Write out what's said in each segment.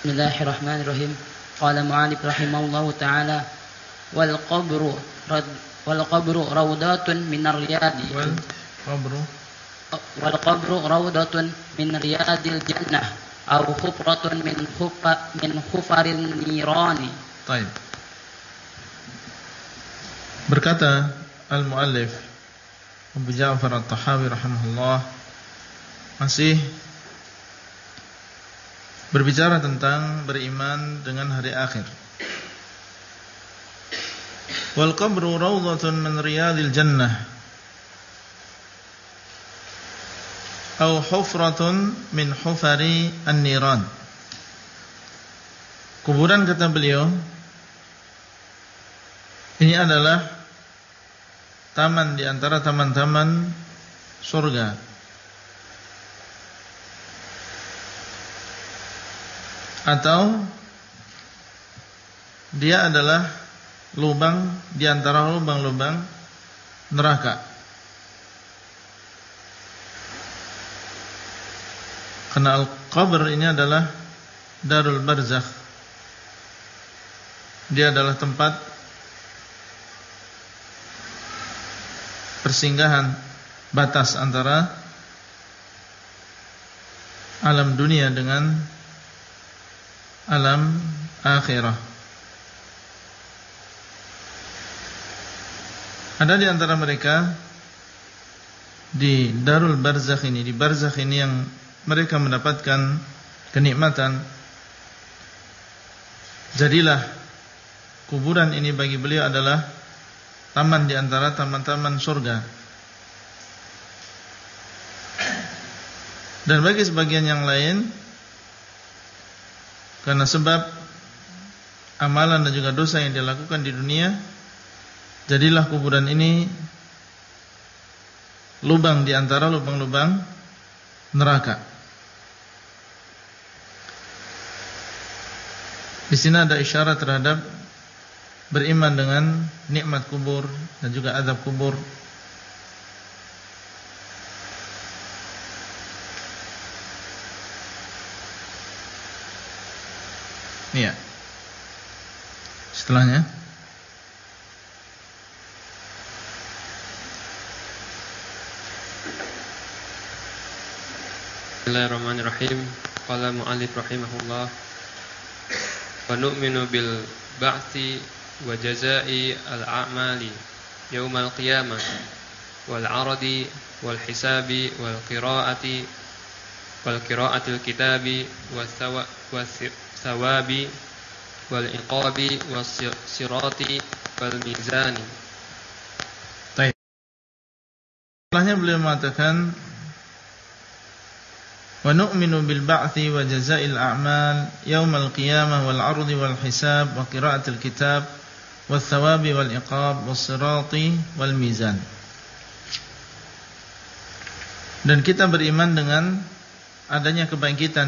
Bismillahirrahmanirrahim. Qala mu'allif rahimahullahu ta'ala wal qabru rawdatun minar riyadi wal qabru rawdatun min riyadil jannah aw khufratun min khufarin nirani. Baik. Berkata al-muallif Abu Ja'far At-Tahawi rahimahullah masih berbicara tentang beriman dengan hari akhir. Wal qabru rawdatun min riyadil jannah aw hufratun min hufari an-niran. Kuburan, kata beliau, ini adalah taman di antara taman-taman surga, atau dia adalah lubang di antara lubang-lubang neraka. Karena al-qabr ini adalah darul barzakh, dia adalah tempat persinggahan, batas antara alam dunia dengan alam akhirah. Ada di antara mereka di darul barzakh ini, di barzakh ini, yang mereka mendapatkan kenikmatan. Jadilah kuburan ini bagi beliau adalah taman di antara taman-taman surga. Dan bagi sebagian yang lain, karena sebab amalan dan juga dosa yang dilakukan di dunia, jadilah kuburan ini lubang di antara lubang-lubang neraka. Di sini ada isyarat terhadap beriman dengan nikmat kubur dan juga azab kubur. Iya. Setelahnya, Bismillahirrahmanirrahim. Qala mu'allif rahimahullah wa nu'minu bil ba'thi wa jazaa'i al-a'mali yaumal qiyamah wal 'aradi wal hisabi wal qira'atil kitabi was thawabi wal iqabi was sirati wal mizani. Baik. Setelahnya beliau mengatakan wa nu'minu bil ba'thi wa jazaa'il a'mal yaumal qiyamah wal 'ardi wal hisab wa qira'atil kitab was thawabi wal iqab was sirati wal mizan. Dan kita beriman dengan adanya kebangkitan.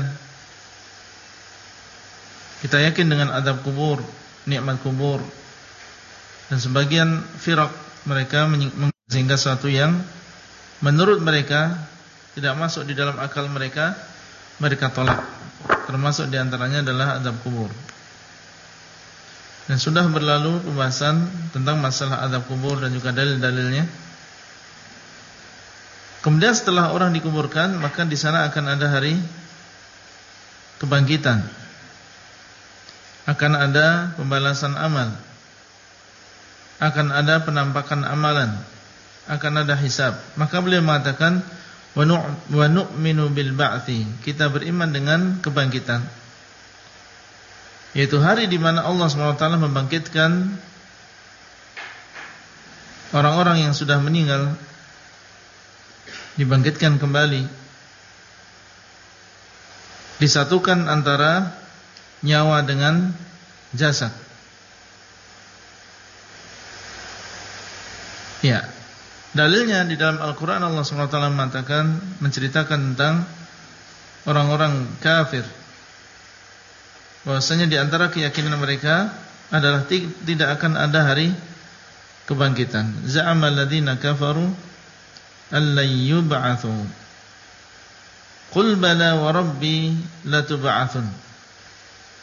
Kita yakin dengan adab kubur, nikmat kubur. Dan sebagian firaq mereka sehingga sesuatu yang menurut mereka tidak masuk di dalam akal mereka, mereka tolak. Termasuk diantaranya adalah adab kubur. Dan sudah berlalu pembahasan tentang masalah adab kubur dan juga dalil-dalilnya. Kemudian setelah orang dikuburkan, maka di sana akan ada hari kebangkitan. Akan ada pembalasan amal. Akan ada penampakan amalan. Akan ada hisab. Maka beliau mengatakan wa nu'minu bil ba'thi, kita beriman dengan kebangkitan, yaitu hari di mana Allah SWT membangkitkan orang-orang yang sudah meninggal, dibangkitkan kembali, disatukan antara nyawa dengan jasad. Ya. Dalilnya di dalam Al-Quran Allah SWT mengatakan, menceritakan tentang orang-orang kafir, bahwasanya di antara keyakinan mereka adalah tidak akan ada hari kebangkitan. Za'amal ladzina kafaru allan yub'atsu. Qul bala wa rabbi latub'atsun.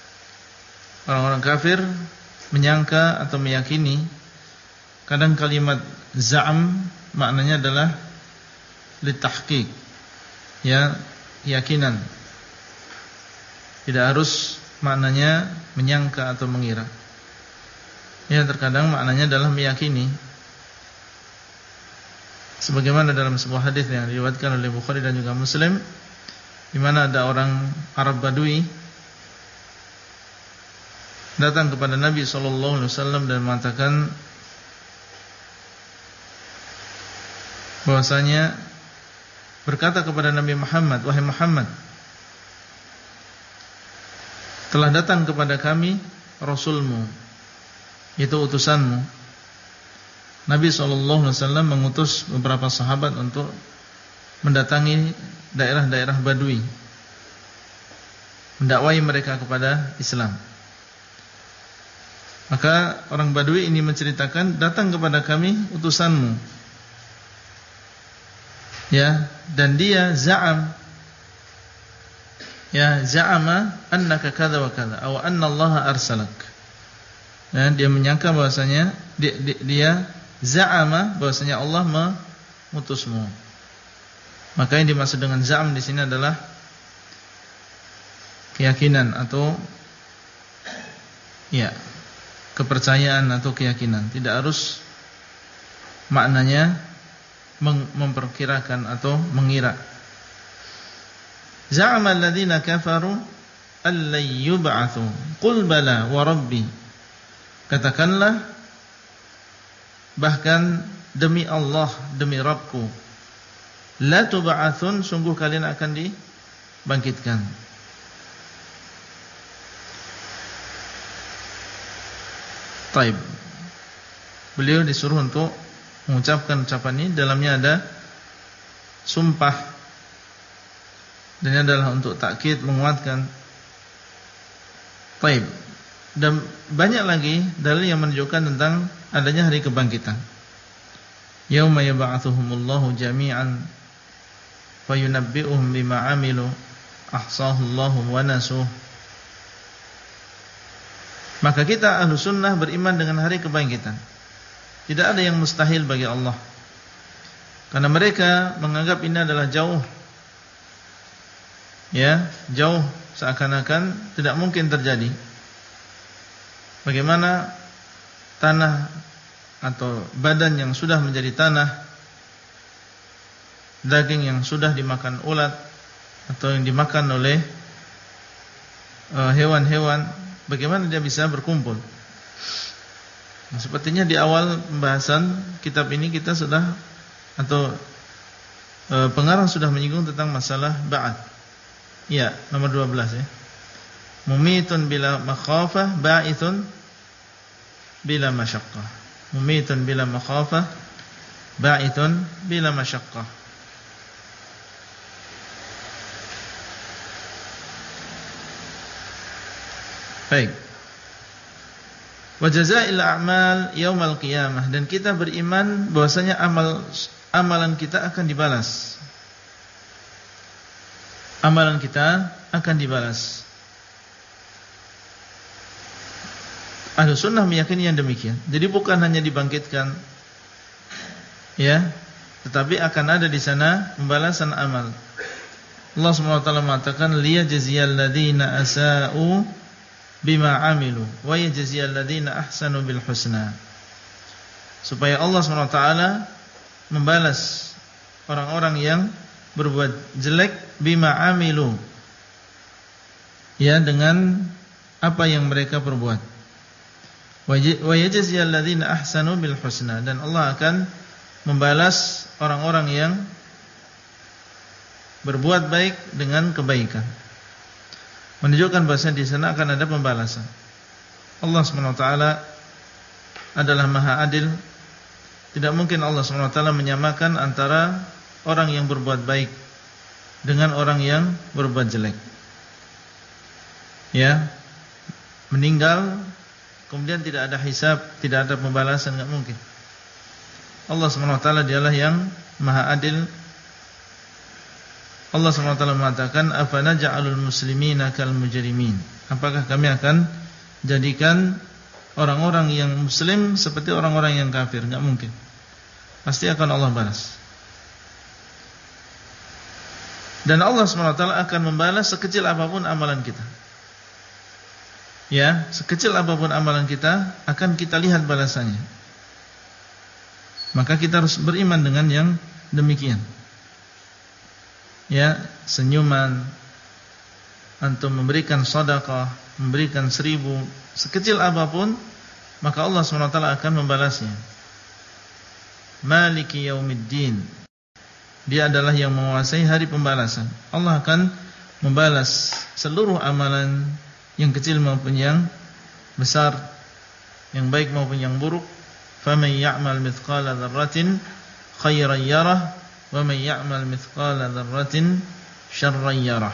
Orang-orang kafir menyangka atau meyakini, kadang kalimat za'am maknanya adalah litahqiq, ya, keyakinan. Tidak harus maknanya menyangka atau mengira. Ya, terkadang maknanya adalah meyakini. Sebagaimana dalam sebuah hadis yang diriwayatkan oleh Bukhari dan juga Muslim, di mana ada orang Arab Badui datang kepada Nabi SAW dan mengatakan bahwasanya, berkata kepada Nabi Muhammad, wahai Muhammad, telah datang kepada kami Rasulmu, yaitu utusanmu. Nabi SAW mengutus beberapa sahabat untuk mendatangi daerah-daerah Badui, mendakwai mereka kepada Islam. Maka orang Badui ini menceritakan, datang kepada kami utusanmu, ya, dan dia za'am, ya, za'ama annaka kadza wa kadza, aw anna Allah arsalak. Ya, dia menyangka bahwasanya dia za'ama bahwasanya Allah mengutusmu. Maka yang dimaksud dengan za'am di sini adalah keyakinan atau, ya, kepercayaan atau keyakinan. Tidak harus maknanya memperkirakan atau mengira. Za'ama alladziina kafaru allai yub'atsu qul bala wa rabbi. Katakanlah, bahkan demi Allah, demi Rabbku, la tub'atsun, sungguh kalian akan dibangkitkan. Taib. Beliau disuruh untuk mengucapkan ucapan ini, dalamnya ada sumpah, dan ini adalah untuk takkid, menguatkan. Taib. Dan banyak lagi dalil yang menunjukkan tentang adanya hari kebangkitan. Yauma yab'atsuhumullahu jami'an fayunabbi'uhum bima 'amilu ahsahullahu wa nasuh. Maka kita ahlu sunnah beriman dengan hari kebangkitan. Tidak ada yang mustahil bagi Allah, karena mereka menganggap ini adalah jauh, ya, jauh, seakan-akan tidak mungkin terjadi. Bagaimana tanah atau badan yang sudah menjadi tanah, daging yang sudah dimakan ulat atau yang dimakan oleh hewan-hewan, bagaimana dia bisa berkumpul? Nah, sepertinya di awal pembahasan kitab ini kita sudah, atau pengarang sudah menyinggung tentang masalah ba'at. Ya, nomor 12 ya. Mumitun bila makhafah, ba'ithun bila masyaqqah. Mumitun bila makhafah, ba'ithun bila masyaqqah. Baik. Wa jazaa'il a'mal yaumal qiyamah, dan kita beriman bahwasanya amalan kita akan dibalas. Amalan kita akan dibalas. Ahlu sunnah meyakini yang demikian. Jadi bukan hanya dibangkitkan, ya, tetapi akan ada di sana pembalasan amal. Allah SWT mengatakan, liyajziyal ladzina asa'u bima amilu wa yajziyal ladzina ahsanu bil husna. Supaya Allah SWT membalas orang-orang yang berbuat jelek bima amilu, ya, dengan apa yang mereka perbuat. Wa yajziyal ladzina ahsanu bil husna, dan Allah akan membalas orang-orang yang berbuat baik dengan kebaikan. Menunjukkan bahwa di sana akan ada pembalasan. Allah SWT adalah Maha Adil. Tidak mungkin Allah SWT menyamakan antara orang yang berbuat baik dengan orang yang berbuat jelek. Ya, meninggal kemudian tidak ada hisab, tidak ada pembalasan, enggak mungkin. Allah SWT dialah yang Maha Adil. Allah SWT mengatakan, afanaja'alul muslimina kal mujrimin. Apakah kami akan jadikan orang-orang yang muslim seperti orang-orang yang kafir, enggak mungkin. Pasti akan Allah balas. Dan Allah SWT akan membalas sekecil apapun amalan kita. Ya, sekecil apapun amalan kita akan kita lihat balasannya. Maka kita harus beriman dengan yang demikian. Ya, senyuman, antum memberikan sedekah, memberikan 1000, sekecil apapun, maka Allah SWT akan membalasnya. Maliki yaumiddin. Dia adalah yang menguasai hari pembalasan. Allah akan membalas seluruh amalan, yang kecil maupun yang besar, yang baik maupun yang buruk. Faman ya'mal mithqala dzarratin khairan yarah, wa man ya'mal mithqala dzarratin syarran yarah.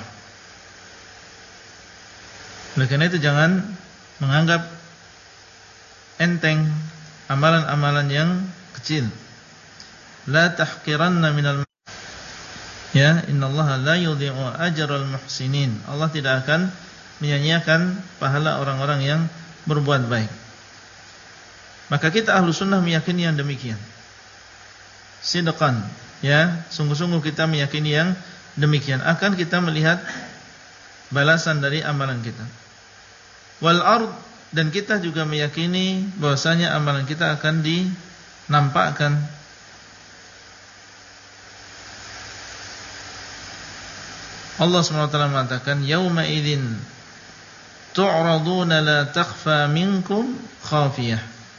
Oleh karena itu jangan menganggap enteng amalan-amalan yang kecil. La tahqiranna minal, ya, innallaha la yudhi'u ajral muhsinin. Allah tidak akan menyia-nyiakan pahala orang-orang yang berbuat baik. Maka kita ahlu sunnah meyakini yang demikian. Sidqan, ya, sungguh-sungguh kita meyakini yang demikian. Akan kita melihat balasan dari amalan kita. Wal ard, dan kita juga meyakini bahwasanya amalan kita akan dinampakkan. Allah SWT mengatakan, yauma idzin tu'raduna la takhfa minkum khafiyah.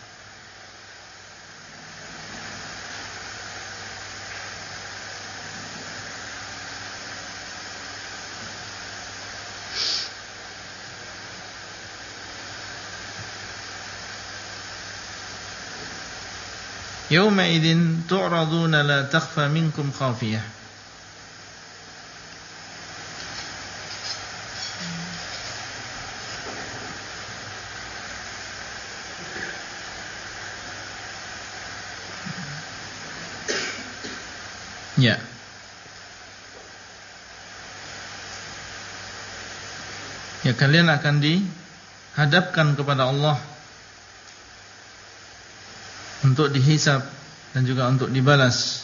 Yauma idzin tu'raduna la takhfa minkum khafiyah. Ya. Ya, kalian akan dihadapkan kepada Allah untuk dihisab dan juga untuk dibalas.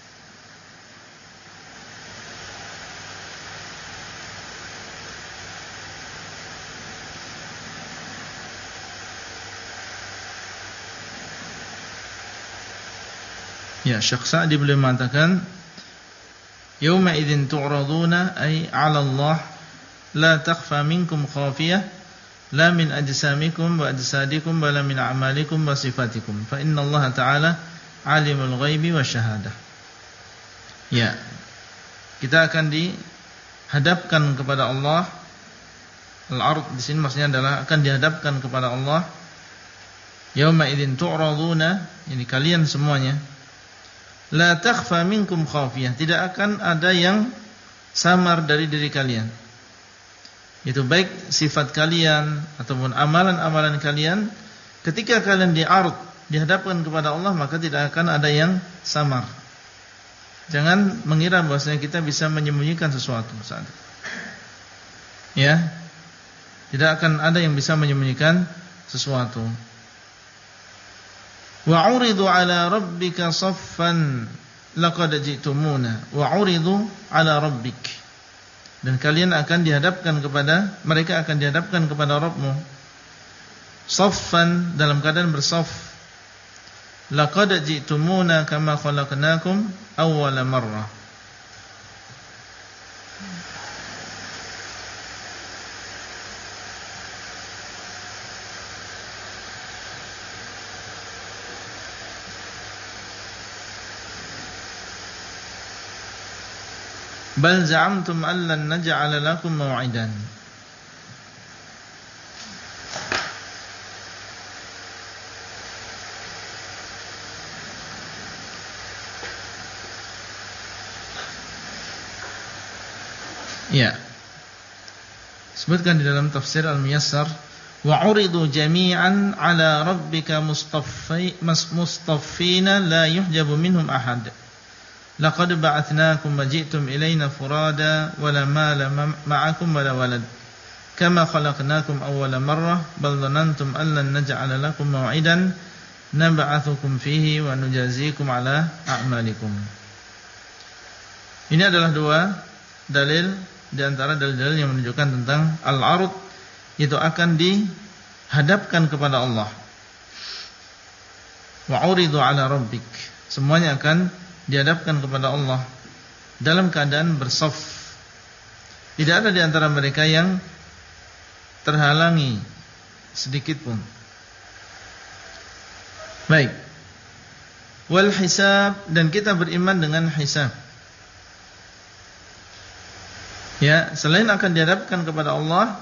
Ya, Syekh Sa'di beliau mengatakan, yauma idzin tu'raduna ay 'ala Allah la takhfa minkum khafiyah la min ajsamikum wa ajsadikum wa la min a'malikum wa sifatikum fa inna Allah ta'ala 'alimul ghaibi wasyahadah. Ya, kita akan dihadapkan kepada Allah. Al-ard di sini maksudnya adalah akan dihadapkan kepada Allah. Yauma idzin tu'raduna, ini kalian semuanya. La takhfa minkum khafiyah, tidak akan ada yang samar dari diri kalian. Itu baik sifat kalian ataupun amalan-amalan kalian, ketika kalian dihadapkan kepada Allah, maka tidak akan ada yang samar. Jangan mengira bahwasanya kita bisa menyembunyikan sesuatu saat itu. Ya, tidak akan ada yang bisa menyembunyikan sesuatu. Wa uridu ala rabbika saffan laqad ji'tumuna wa uridu ala rabbik. Dan kalian akan dihadapkan kepada, mereka akan dihadapkan kepada Rabbmu saffan, dalam keadaan bersaf. Laqad ji'tumuna kama khalaqnakum awwala marrah. Bal za'amtum an lan naj'ala lakum maw'idan. Ya, sebutkan di dalam tafsir Al-Muyassar, wa uridu jami'an ala rabbika mustaffina la yuhjabu minhum ahad. Laqad ba'atsnakum wa ji'tum ilaina furada wa la mala ma'akum wa la walad. kama khalaqnakum awwala marrah bal dhanantum an lan naj'ala lakum maw'idan nab'atsukum fihi wa nujazikum ala a'malikum. Ini adalah dua dalil di antara dalil-dalil yang menunjukkan tentang al-'ard, itu akan dihadapkan kepada Allah. Wa 'uridu 'ala rabbik, semuanya akan dihadapkan kepada Allah dalam keadaan bersaf. Tidak ada di antara mereka yang terhalangi sedikit pun. Baik. Wal hisab, dan kita beriman dengan hisab. Ya, selain akan dihadapkan kepada Allah,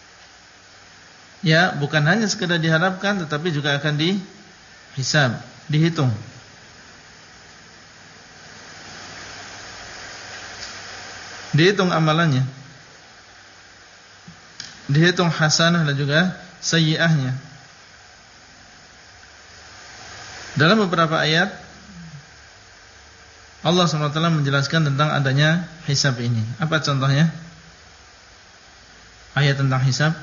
ya, bukan hanya sekedar dihadapkan, tetapi juga akan dihisab, dihitung. Dihitung amalannya, dihitung hasanah dan juga sayyi'ahnya. Dalam beberapa ayat Allah SWT menjelaskan tentang adanya hisab ini. Apa contohnya? Ayat tentang hisab.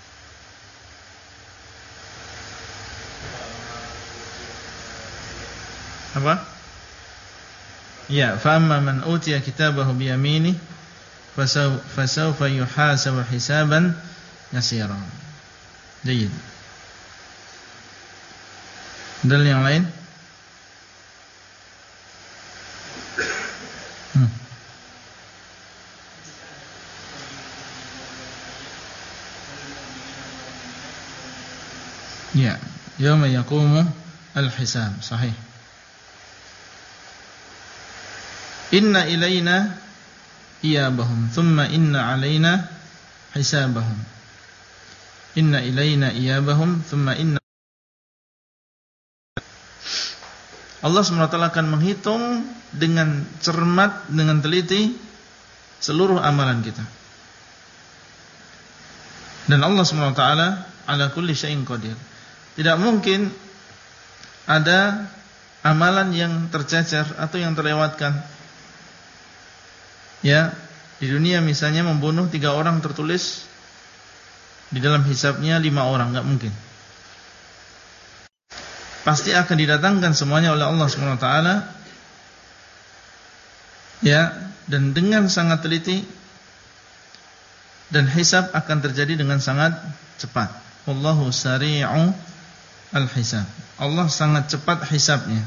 Apa? Ya, fa amma man utiya kitabahu bi yaminihi fasawfa yuhasabu hisaban yasira. Baik. Dalil yang lain? Ya, yauma yaqumu al-hisab, sahih. Inna ilaina iyabahum thumma inna alaina hisabahum. Inna ilaina iyabahum thumma inna. Allah SWT akan menghitung dengan cermat, dengan teliti seluruh amalan kita. Dan Allah SWT ala kulli syai'in qadir. Tidak mungkin ada amalan yang tercecer atau yang terlewatkan. Ya, di dunia misalnya membunuh 3 orang tertulis di dalam hisabnya 5 orang, enggak mungkin. Pasti akan didatangkan semuanya oleh Allah SWT. Ya, dan dengan sangat teliti, dan hisab akan terjadi dengan sangat cepat. Wallahu sari'u al-hisab. Allah sangat cepat hisabnya.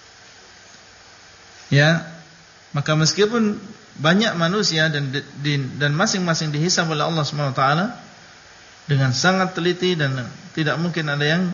Ya, maka meskipun banyak manusia dan masing-masing dihisab oleh Allah SWT dengan sangat teliti, dan tidak mungkin ada yang,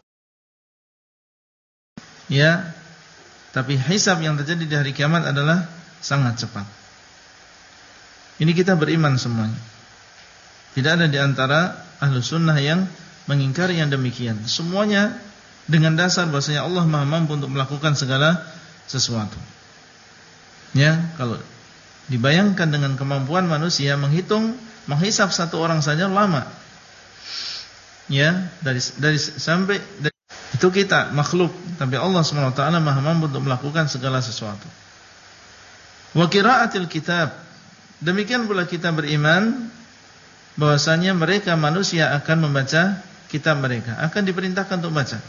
ya, tapi hisab yang terjadi di hari kiamat adalah sangat cepat. Ini kita beriman semuanya. Tidak ada di antara ahlu sunnah yang mengingkari yang demikian. Semuanya dengan dasar bahwasanya Allah Maha mampu untuk melakukan segala sesuatu. Ya, kalau dibayangkan dengan kemampuan manusia menghisab satu orang saja lama. Ya, dari itu kita makhluk, tapi Allah SWT Maha mampu untuk melakukan segala sesuatu. Wa qiraatil kitab, demikian pula kita beriman bahwasanya mereka manusia akan membaca kitab mereka, akan diperintahkan untuk baca.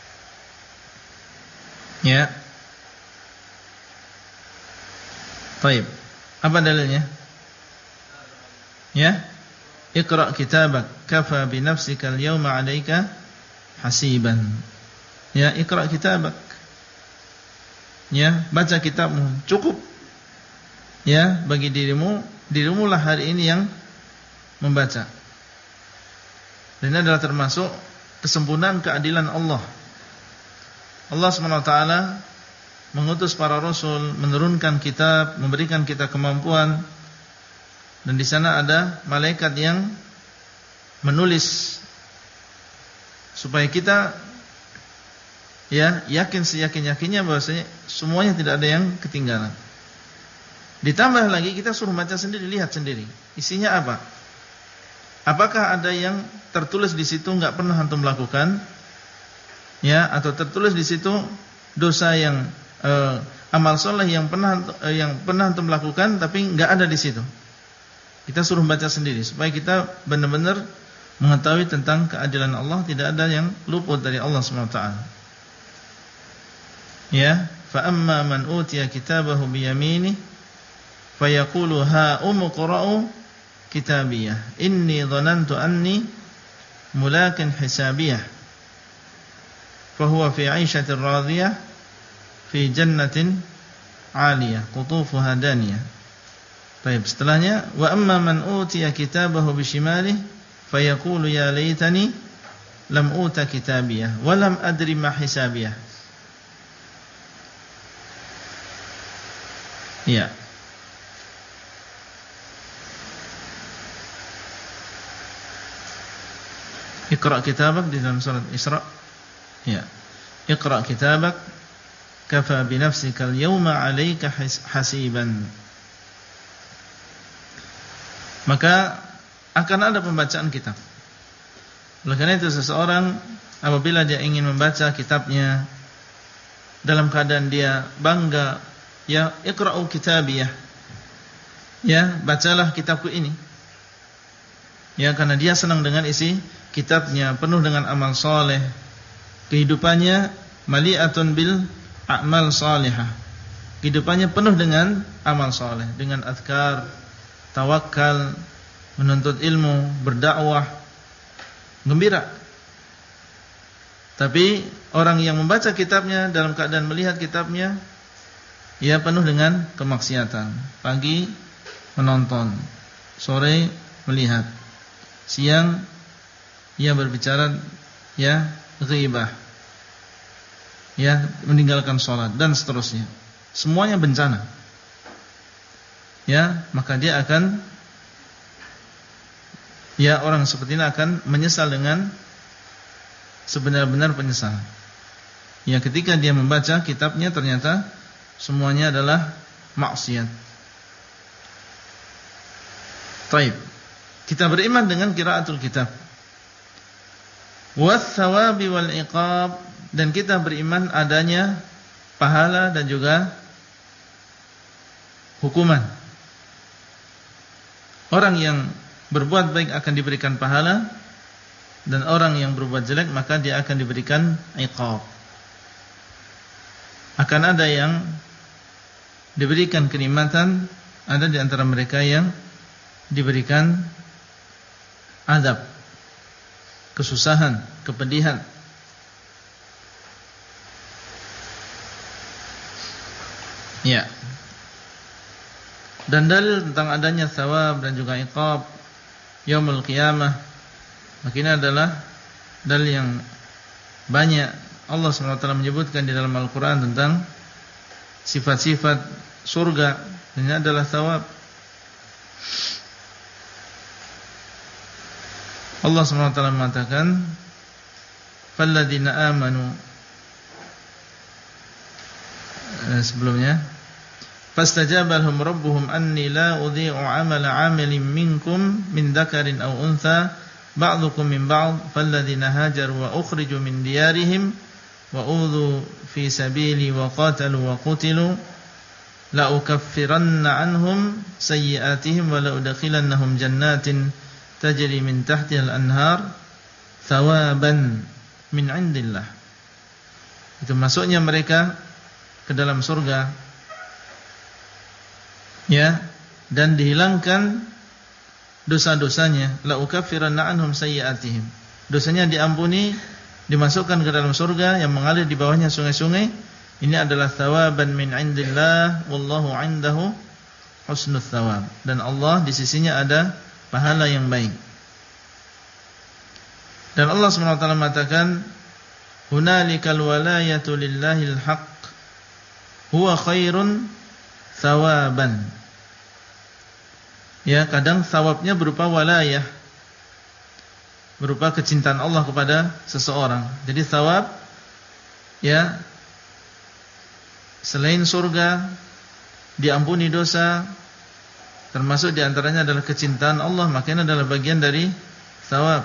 Ya. Baik. Apa dalilnya? Ya. Iqra' kitabak kafa bi nafsika al-yawma 'alaika hasiban. Ya, iqra' kitabak. Ya, baca kitabmu, cukup. Ya, bagi dirimu lah hari ini yang membaca. Dan ini adalah termasuk kesempurnaan keadilan Allah. Allah SWT mengutus para rasul, menurunkan kitab, memberikan kita kemampuan, dan di sana ada malaikat yang menulis supaya kita, ya, yakin seyakin-yakinnya bahwasanya semuanya tidak ada yang ketinggalan. Ditambah lagi kita suruh baca sendiri, lihat sendiri isinya apa. Apakah ada yang tertulis di situ enggak pernah antum lakukan? Ya, atau tertulis di situ dosa yang amal soleh yang pernah antum lakukan tapi enggak ada di situ. Kita suruh baca sendiri supaya kita benar-benar mengetahui tentang keadilan Allah, tidak ada yang luput dari Allah SWT. Ya, fa amma man utiya kitabahu bi yaminihi fayaqulu ha umqra'u kitabiyah inni dhanantu anni mulakin hisabiyah fahuwa fi 'aishatin radiyah fi jannatin 'aliyah qutufuha daniyah. Baik, setelahnya wa amma man utiya kitabahu bi shimalihi fayaqulu ya laitani lam uta kitabiyah wa lam adri ma hisabiyah. Ya. Iqra kitabak di dalam surat Isra. Ya. Iqra kitabak kafa bi nafsika al-yawma 'alaika hasiban. Maka akan ada pembacaan kitab. Oleh karena itu seseorang apabila dia ingin membaca kitabnya dalam keadaan dia bangga, ya iqra'u kitabiyah, ya bacalah kitabku ini, ya karena dia senang dengan isi kitabnya, penuh dengan amal soleh, kehidupannya mali'atun bil a'mal salihah, kehidupannya penuh dengan amal soleh, dengan azkar, tawakal, menuntut ilmu, berdakwah, gembira. Tapi orang yang membaca kitabnya dalam keadaan melihat kitabnya, ia penuh dengan kemaksiatan. Pagi menonton, sore melihat, siang ia berbicara, ya ghibah, ya meninggalkan sholat dan seterusnya. Semuanya bencana. Ya, maka dia akan, ya orang seperti ini akan menyesal dengan sebenar-benar penyesalan. Ya ketika dia membaca kitabnya ternyata semuanya adalah maksiat. Baik. Kita beriman dengan qiraatul kitab. Was thawabi wal iqab, dan kita beriman adanya pahala dan juga hukuman. Orang yang berbuat baik akan diberikan pahala, dan orang yang berbuat jelek maka dia akan diberikan iqab. Akan ada yang diberikan kenikmatan, ada di antara mereka yang diberikan azab, kesusahan, kepedihan. Ya. Dan dalil tentang adanya thawab dan juga iqab yaumul qiyamah, maka ini adalah dalil yang banyak. Allah SWT menyebutkan di dalam Al-Quran tentang sifat-sifat surga, dan ini adalah thawab. Allah SWT mengatakan falladzina amanu, sebelumnya fastajaba lahum rabbuhum anni la udhi'u 'amala 'amilin minkum min dzakarin aw untha ba'dukum min ba'd falladzina hajaru wa ukhriju min diyarihim wa udhu fi sabili wa qatalu wa qutilu la ukaffiranna 'anhum sayyi'atihim wa la udkhilannahum jannatin tajri min tahtiha al-anhar thawaban min 'indillah. Itu masuknya mereka ke dalam surga, ya, dan dihilangkan dosa-dosanya. La ukaffiranna anhum sayyi'atihim, dosanya diampuni, dimasukkan ke dalam surga yang mengalir di bawahnya sungai-sungai. Ini adalah thawaban min 'indillah wallahu 'indahu husnul thawab, dan Allah di sisinya ada pahala yang baik. Dan Allah SWT mengatakan hunalikal walayatu lillahil haqq huwa khairun thawaban. Ya, kadang thawabnya berupa walayah, berupa kecintaan Allah kepada seseorang. Jadi thawab, ya, selain surga, diampuni dosa, termasuk diantaranya adalah kecintaan Allah, maka ini adalah bagian dari thawab.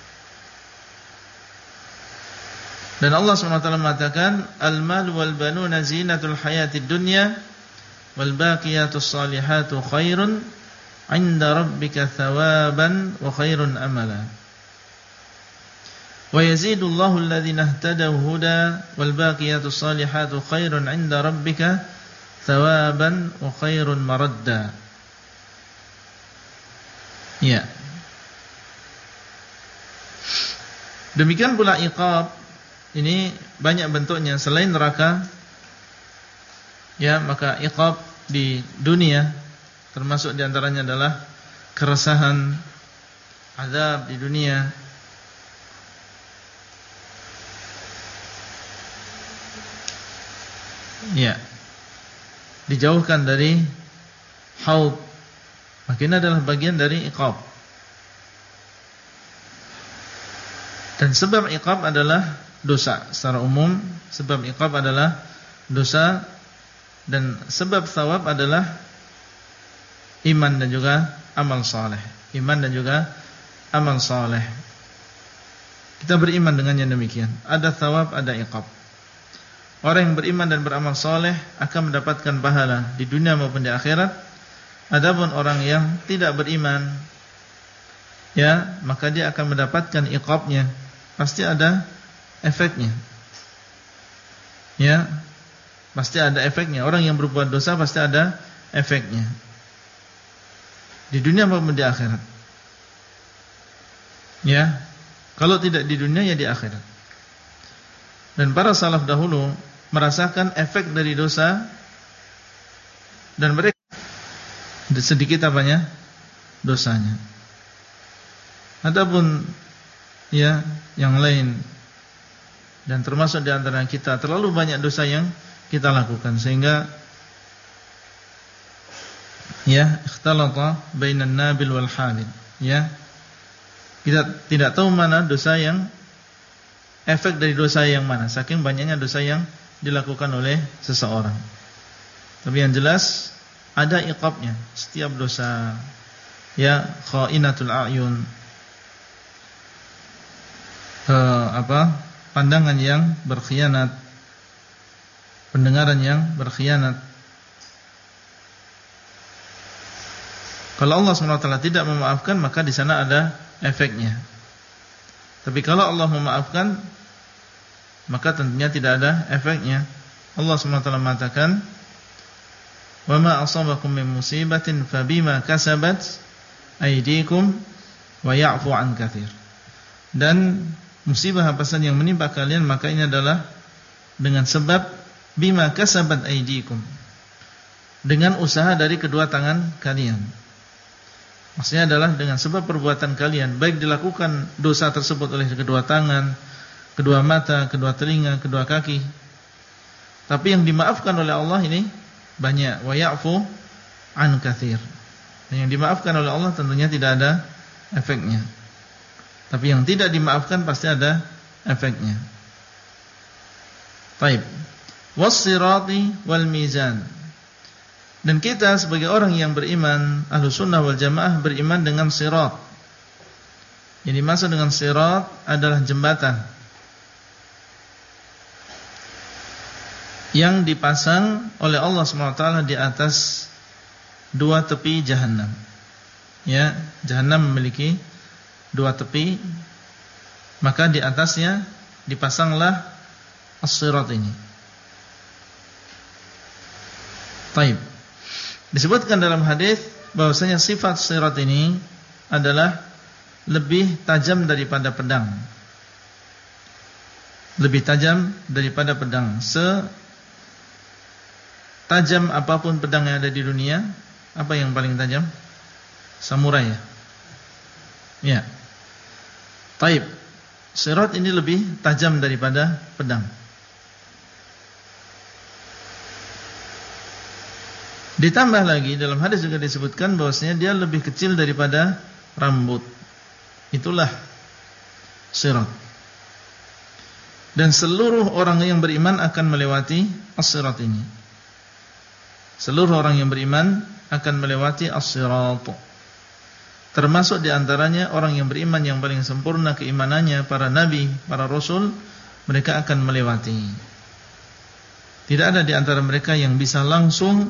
Dan Allah SWT mengatakan al-mal wal banuna zinatul hayatid dunya wal baqiyatus salihatu khairun 'inda rabbika thawaban wa khairun amala. Wa yazidullahu alladhina ihtadaw huda wal baqiyatus salihatu khairun 'inda rabbika thawaban wa khairun maradda. Ya. Demikian pula iqab, ini banyak bentuknya selain neraka. Ya, maka iqab di dunia termasuk diantaranya adalah keresahan, azab di dunia. Ya, dijauhkan dari haud, maka ini adalah bagian dari iqab. Dan sebab iqab adalah dosa secara umum. Sebab iqab adalah dosa. Dan sebab thawab adalah iman dan juga amal saleh. Iman dan juga amal saleh. Kita beriman dengannya demikian. Ada thawab, ada iqab. Orang yang beriman dan beramal saleh akan mendapatkan pahala di dunia maupun di akhirat. Adapun orang yang tidak beriman, ya, maka dia akan mendapatkan iqabnya. Pasti ada efeknya. Ya, pasti ada efeknya. Orang yang berbuat dosa pasti ada efeknya di dunia maupun di akhirat. Ya, kalau tidak di dunia ya di akhirat. Dan para salaf dahulu merasakan efek dari dosa, dan mereka sedikit apanya? Dosanya. Adapun ya yang lain, dan termasuk di antara kita terlalu banyak dosa yang kita lakukan sehingga ya ikhtalata bainan nabil wal halid. Ya, kita tidak tahu mana dosa yang efek dari dosa yang mana, saking banyaknya dosa yang dilakukan oleh seseorang. Tapi yang jelas ada iqabnya setiap dosa. Ya, khainatul a'yun, pandangan yang berkhianat, pendengaran yang berkhianat. Kalau Allah SWT tidak memaafkan, maka di sana ada efeknya. Tapi kalau Allah memaafkan, maka tentunya tidak ada efeknya. Allah SWT mengatakan, "Wa ma asabakum min musibatin fabima kasabat aydikum wa ya'fu an katsir." Dan musibah apa saja yang menimpa kalian, maka ini adalah dengan sebab bima kasabat aydikum, dengan usaha dari kedua tangan kalian. Maksudnya adalah dengan sebab perbuatan kalian, baik dilakukan dosa tersebut oleh kedua tangan, kedua mata, kedua telinga, kedua kaki. Tapi yang dimaafkan oleh Allah ini banyak. Wa ya'fu an katsir. Dan yang dimaafkan oleh Allah tentunya tidak ada efeknya. Tapi yang tidak dimaafkan pasti ada efeknya. Baik. Was-sirati wal mizan. Dan kita sebagai orang yang beriman, Ahlus Sunnah wal Jamaah beriman dengan sirat. Yang dimaksud dengan sirat adalah jembatan yang dipasang oleh Allah SWT di atas dua tepi Jahannam. Ya, Jahannam memiliki dua tepi, maka di atasnya dipasanglah as-sirat ini. Taib. Disebutkan dalam hadis bahwasanya sifat sirat ini adalah lebih tajam daripada pedang. Lebih tajam daripada pedang. Setajam apapun pedang yang ada di dunia, apa yang paling tajam? Samurai ya. Ya. Taib. Sirat ini lebih tajam daripada pedang. Ditambah lagi dalam hadis juga disebutkan bahwasanya dia lebih kecil daripada rambut. Itulah sirat. Dan seluruh orang yang beriman akan melewati as-sirat ini. Seluruh orang yang beriman akan melewati as-sirat. Termasuk diantaranya orang yang beriman yang paling sempurna keimanannya, para nabi, para rasul, mereka akan melewati. Tidak ada di antara mereka yang bisa langsung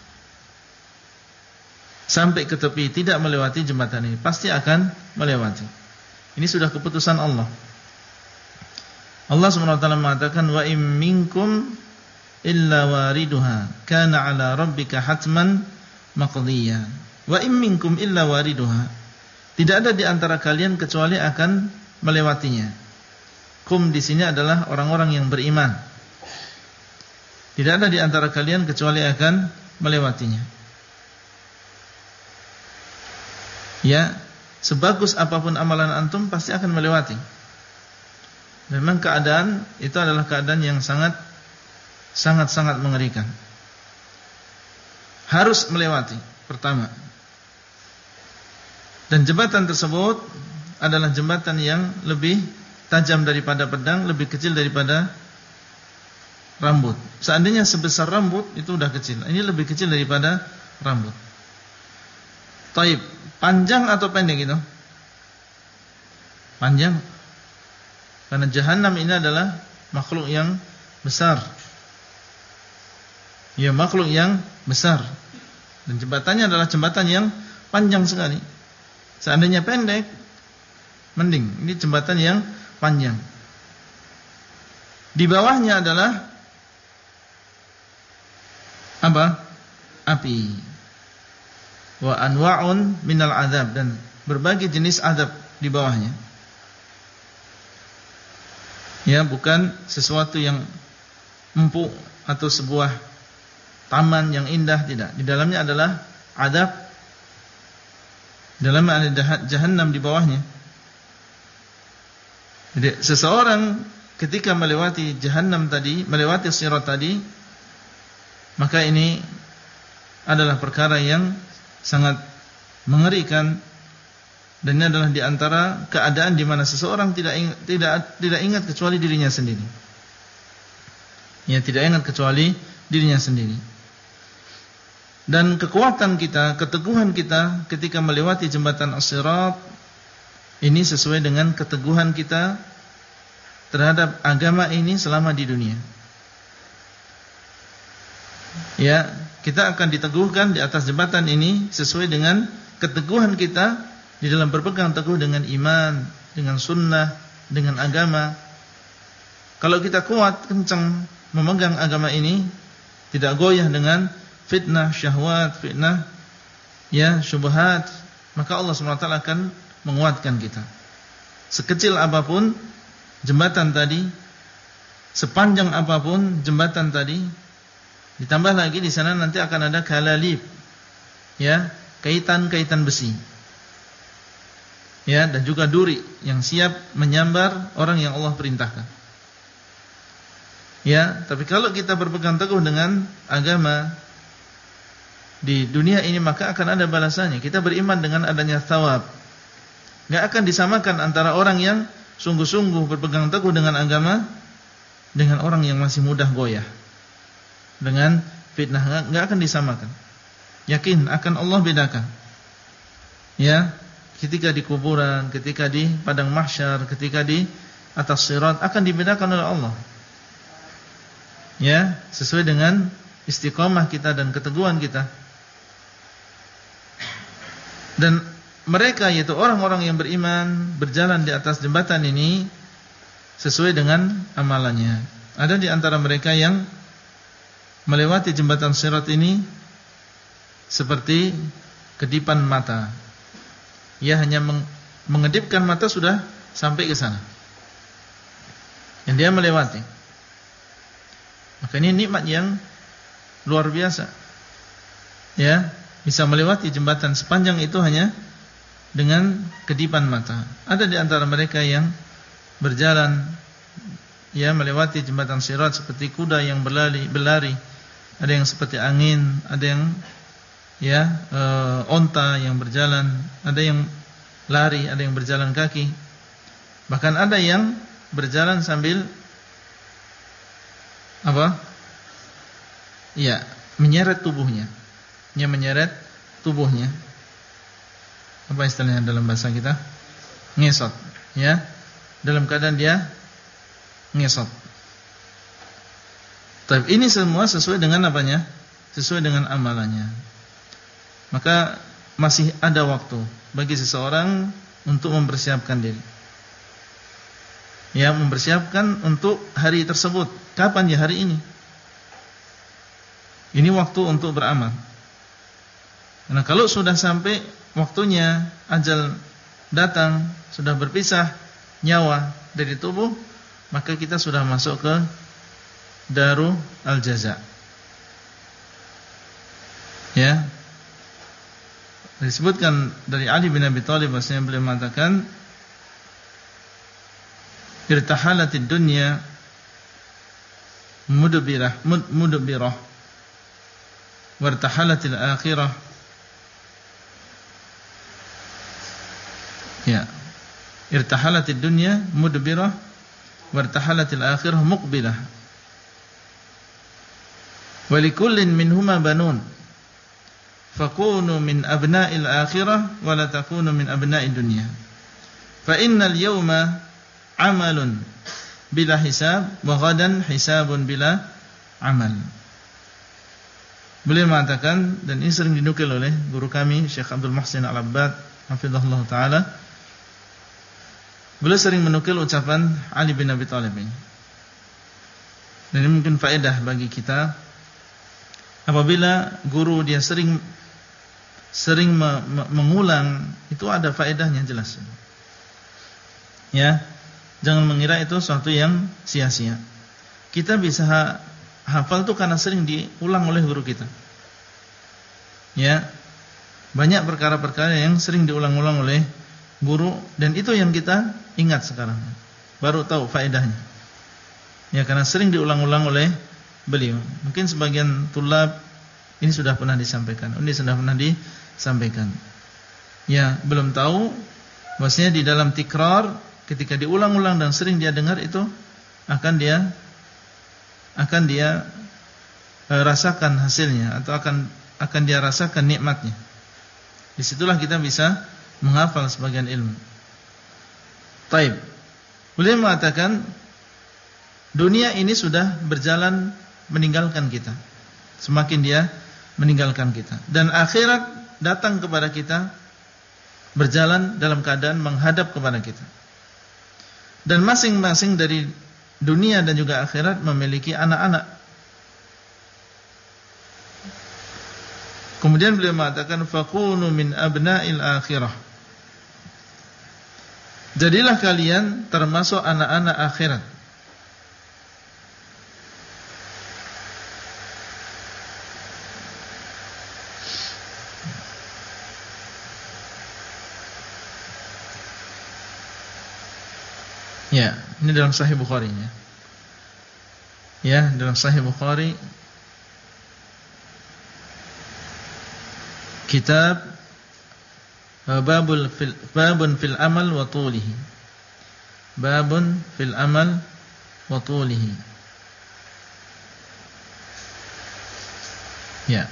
sampai ke tepi, tidak melewati jembatan ini. Pasti akan melewati. Ini sudah keputusan Allah. Allah Subhanahu wa taala mengatakan wa im minkum illa wariduha kana 'ala rabbika hatman maqdiyya. Wa im minkum illa wariduha. Tidak ada di antara kalian kecuali akan melewatinya. Kum di sini adalah orang-orang yang beriman. Tidak ada di antara kalian kecuali akan melewatinya. Ya, sebagus apapun amalan antum pasti akan melewati. Memang keadaan itu adalah keadaan yang sangat mengerikan. Harus melewati pertama. Dan jembatan tersebut adalah jembatan yang lebih tajam daripada pedang, lebih kecil daripada rambut. Seandainya sebesar rambut itu udah kecil. Ini lebih kecil daripada rambut. Taib, panjang atau pendek itu? Panjang. Karena Jahannam ini adalah makhluk yang besar. Ya, makhluk yang besar. Dan jembatannya adalah jembatan yang panjang sekali. Seandainya pendek, mending. Ini jembatan yang panjang. Di bawahnya adalah apa? Api. Wa anwa'un minal azab, dan berbagai jenis azab di bawahnya. Ya, bukan sesuatu yang empuk atau sebuah taman yang indah, tidak. Di dalamnya adalah azab. Di dalamnya ada Jahannam di bawahnya. Jadi seseorang ketika melewati Jahannam tadi, melewati sirat tadi, maka ini adalah perkara yang sangat mengerikan. Dan ini adalah di antara keadaan di mana seseorang tidak ingat kecuali dirinya sendiri. Ya, tidak ingat kecuali dirinya sendiri. Dan kekuatan kita, keteguhan kita ketika melewati jembatan as-sirat ini sesuai dengan keteguhan kita terhadap agama ini selama di dunia. Ya, kita akan diteguhkan di atas jembatan ini sesuai dengan keteguhan kita di dalam berpegang teguh dengan iman, dengan sunnah, dengan agama. Kalau kita kuat, kencang memegang agama ini, tidak goyah dengan fitnah syahwat, fitnah ya syubhat, maka Allah SWT akan menguatkan kita. Sekecil apapun jembatan tadi, sepanjang apapun jembatan tadi, ditambah lagi di sana nanti akan ada kalalib, ya, kaitan-kaitan besi. Ya, dan juga duri yang siap menyambar orang yang Allah perintahkan. Ya, tapi kalau kita berpegang teguh dengan agama di dunia ini, maka akan ada balasannya. Kita beriman dengan adanya thawab. Gak akan disamakan antara orang yang sungguh-sungguh berpegang teguh dengan agama dengan orang yang masih mudah goyah dengan fitnah. Gak akan disamakan. Yakin akan Allah bedakan. Ya, ketika di kuburan, ketika di padang mahsyar, ketika di atas sirat akan dibedakan oleh Allah. Ya, sesuai dengan istiqamah kita dan keteguhan kita. Dan mereka, yaitu orang-orang yang beriman, berjalan di atas jembatan ini sesuai dengan amalannya. Ada di antara mereka yang melewati jembatan sirat ini seperti kedipan mata. Ia hanya mengedipkan mata sudah sampai ke sana. Dan dia melewati. Maka ini nikmat yang luar biasa. Ya, bisa melewati jembatan sepanjang itu hanya dengan kedipan mata. Ada di antara mereka yang berjalan, ya, melewati jembatan sirat seperti kuda yang berlari. Ada yang seperti angin, ada yang onta yang berjalan, ada yang lari, ada yang berjalan kaki. Bahkan ada yang berjalan sambil apa? Ya, menyeret tubuhnya. Dia menyeret tubuhnya. Apa istilahnya dalam bahasa kita? Ngesot, ya. Dalam keadaan dia ngesot. Tapi ini semua sesuai dengan apanya? Sesuai dengan amalannya. Maka masih ada waktu bagi seseorang untuk mempersiapkan diri. Ya, mempersiapkan untuk hari tersebut. Kapan ya hari ini? Ini waktu untuk beramal. Karena kalau sudah sampai waktunya, ajal datang, sudah berpisah nyawa dari tubuh, maka kita sudah masuk ke Darul Al-Jaza. Ya. Disebutkan dari Ali bin Abi Thalib bahwasanya beliau mengatakan, irtahalatid dunya mudbirah wartahalatil akhirah. Ya. Irtahalatid dunya mudbirah wartahalatil akhirah muqbilah. Walikullin minhuma banun. Fakunu min abna'il akhirah wa la takunu min abna'id dunya. Fa innal yawma amalun bila hisab wa ghadan hisabun bila amal. Beliau mengatakan, dan ini sering dinukil oleh guru kami Syekh Abdul Muhsin Al-Abbad hafizahullah taala. Beliau sering menukil ucapan Ali bin Abi Thalib ini. Dan ini mungkin faedah bagi kita. Apabila guru dia sering mengulang, itu ada faedahnya jelas. Ya. Jangan mengira itu sesuatu yang sia-sia. Kita bisa hafal itu karena sering diulang oleh guru kita. Ya. Banyak perkara-perkara yang sering diulang-ulang oleh guru, dan itu yang kita ingat sekarang. Baru tahu faedahnya. Ya, karena sering diulang-ulang oleh beliau. Mungkin sebagian tulab ini sudah pernah disampaikan. Ya, belum tahu bahwasanya di dalam tikrar, ketika diulang-ulang dan sering dia dengar, itu akan dia rasakan hasilnya, atau akan dia rasakan nikmatnya. Disitulah kita bisa menghafal sebagian ilmu. Taib. Beliau mengatakan, dunia ini sudah berjalan meninggalkan kita. Semakin dia meninggalkan kita, dan akhirat datang kepada kita, berjalan dalam keadaan menghadap kepada kita. Dan masing-masing dari dunia dan juga akhirat memiliki anak-anak. Kemudian beliau mengatakan, fakunu min abna'il akhirah. Jadilah kalian termasuk anak-anak akhirat. Ya, ini dalam Sahih Bukhari ya. Ya, dalam Sahih Bukhari, kitab babun fil amal wa tulihi. Babun fil amal wa tulihi. Ya.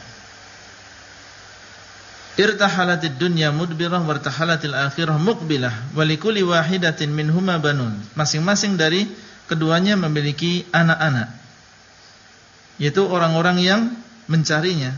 Irtahalatid dunya mudbirah wartahalatil akhirah muqbilah wa likulli wahidatin minhuma banun. Masing-masing dari keduanya memiliki anak-anak, yaitu orang-orang yang mencarinya.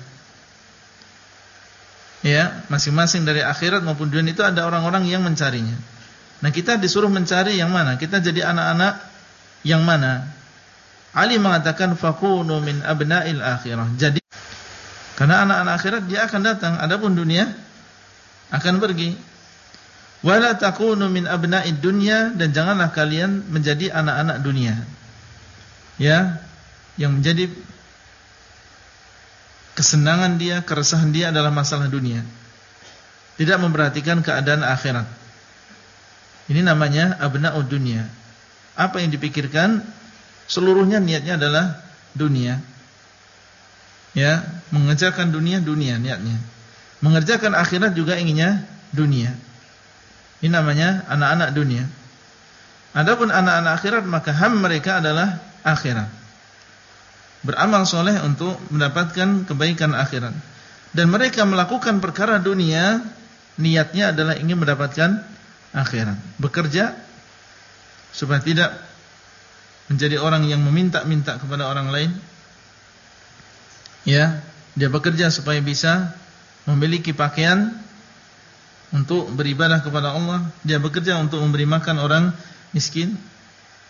Ya, masing-masing dari akhirat maupun dunia itu ada orang-orang yang mencarinya. Nah, kita disuruh mencari yang mana? Kita jadi anak-anak yang mana? Ali mengatakan fakunu min abna'il akhirah. Jadi karena anak-anak akhirat dia akan datang, adapun dunia akan pergi. Wala takunu min abna'id dunya, dan janganlah kalian menjadi anak-anak dunia. Ya, yang menjadi kesenangan dia, keresahan dia adalah masalah dunia. Tidak memperhatikan keadaan akhirat. Ini namanya abna'ud dunya. Apa yang dipikirkan seluruhnya niatnya adalah dunia. Ya, mengerjakan dunia niatnya. Mengerjakan akhirat juga inginnya dunia. Ini namanya anak-anak dunia. Adapun anak-anak akhirat, maka ham mereka adalah akhirat. Beramal soleh untuk mendapatkan kebaikan akhirat. Dan mereka melakukan perkara dunia, niatnya adalah ingin mendapatkan akhirat. Bekerja supaya tidak menjadi orang yang meminta-minta kepada orang lain. Ya, dia bekerja supaya bisa memiliki pakaian untuk beribadah kepada Allah. Dia bekerja untuk memberi makan orang miskin.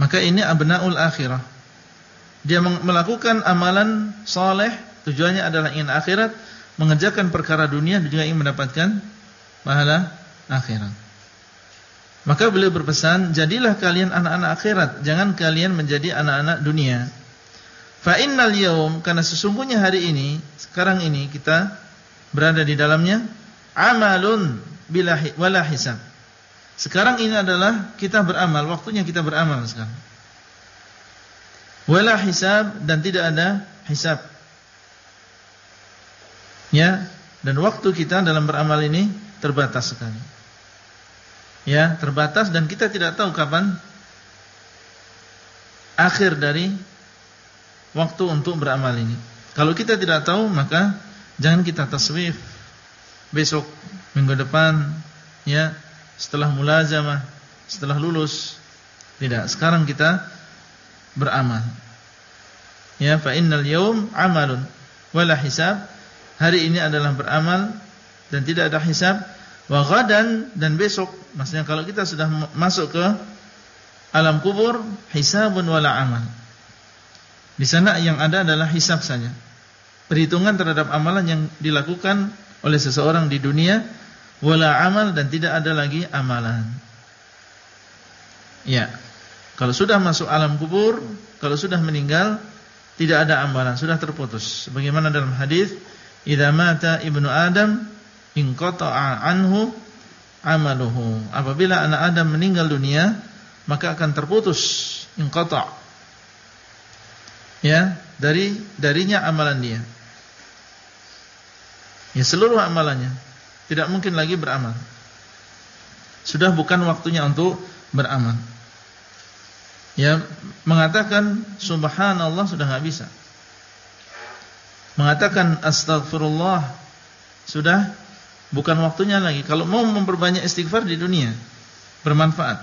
Maka ini abnaul akhirah. Dia melakukan amalan saleh, tujuannya adalah ingin akhirat, mengerjakan perkara dunia juga ingin mendapatkan pahala akhirat. Maka beliau berpesan, jadilah kalian anak-anak akhirat, jangan kalian menjadi anak-anak dunia. Fa innal yaum, karena sesungguhnya hari ini, sekarang ini kita berada di dalamnya, amalun wala hisab. Sekarang ini adalah kita beramal, waktunya kita beramal sekarang. Wala hisab, dan tidak ada hisab. Ya, dan waktu kita dalam beramal ini terbatas sekali. Ya, terbatas, dan kita tidak tahu kapan akhir dari waktu untuk beramal ini. Kalau kita tidak tahu, maka jangan kita taswif besok, minggu depan, ya, setelah mulazamah, setelah lulus. Tidak, sekarang kita beramal. Ya, fa innal yaum amalun wala hisab. Hari ini adalah beramal dan tidak ada hisab. Wa ghadan, dan besok, maksudnya kalau kita sudah masuk ke alam kubur, hisabun wala amal. Di sana yang ada adalah hisab saja, perhitungan terhadap amalan yang dilakukan oleh seseorang di dunia, wala amal, dan tidak ada lagi amalan. Ya, kalau sudah masuk alam kubur, kalau sudah meninggal, tidak ada amalan, sudah terputus. Sebagaimana dalam hadis, idza mata ibnu Adam inqata'a anhu amaluhu. Apabila anak Adam meninggal dunia, maka akan terputus, inqata', ya, darinya amalan dia. Ya, seluruh amalannya tidak mungkin lagi beramal. Sudah bukan waktunya untuk beramal. Ya, mengatakan subhanallah sudah enggak bisa. Mengatakan astagfirullah sudah bukan waktunya lagi. Kalau mau memperbanyak istighfar di dunia, bermanfaat.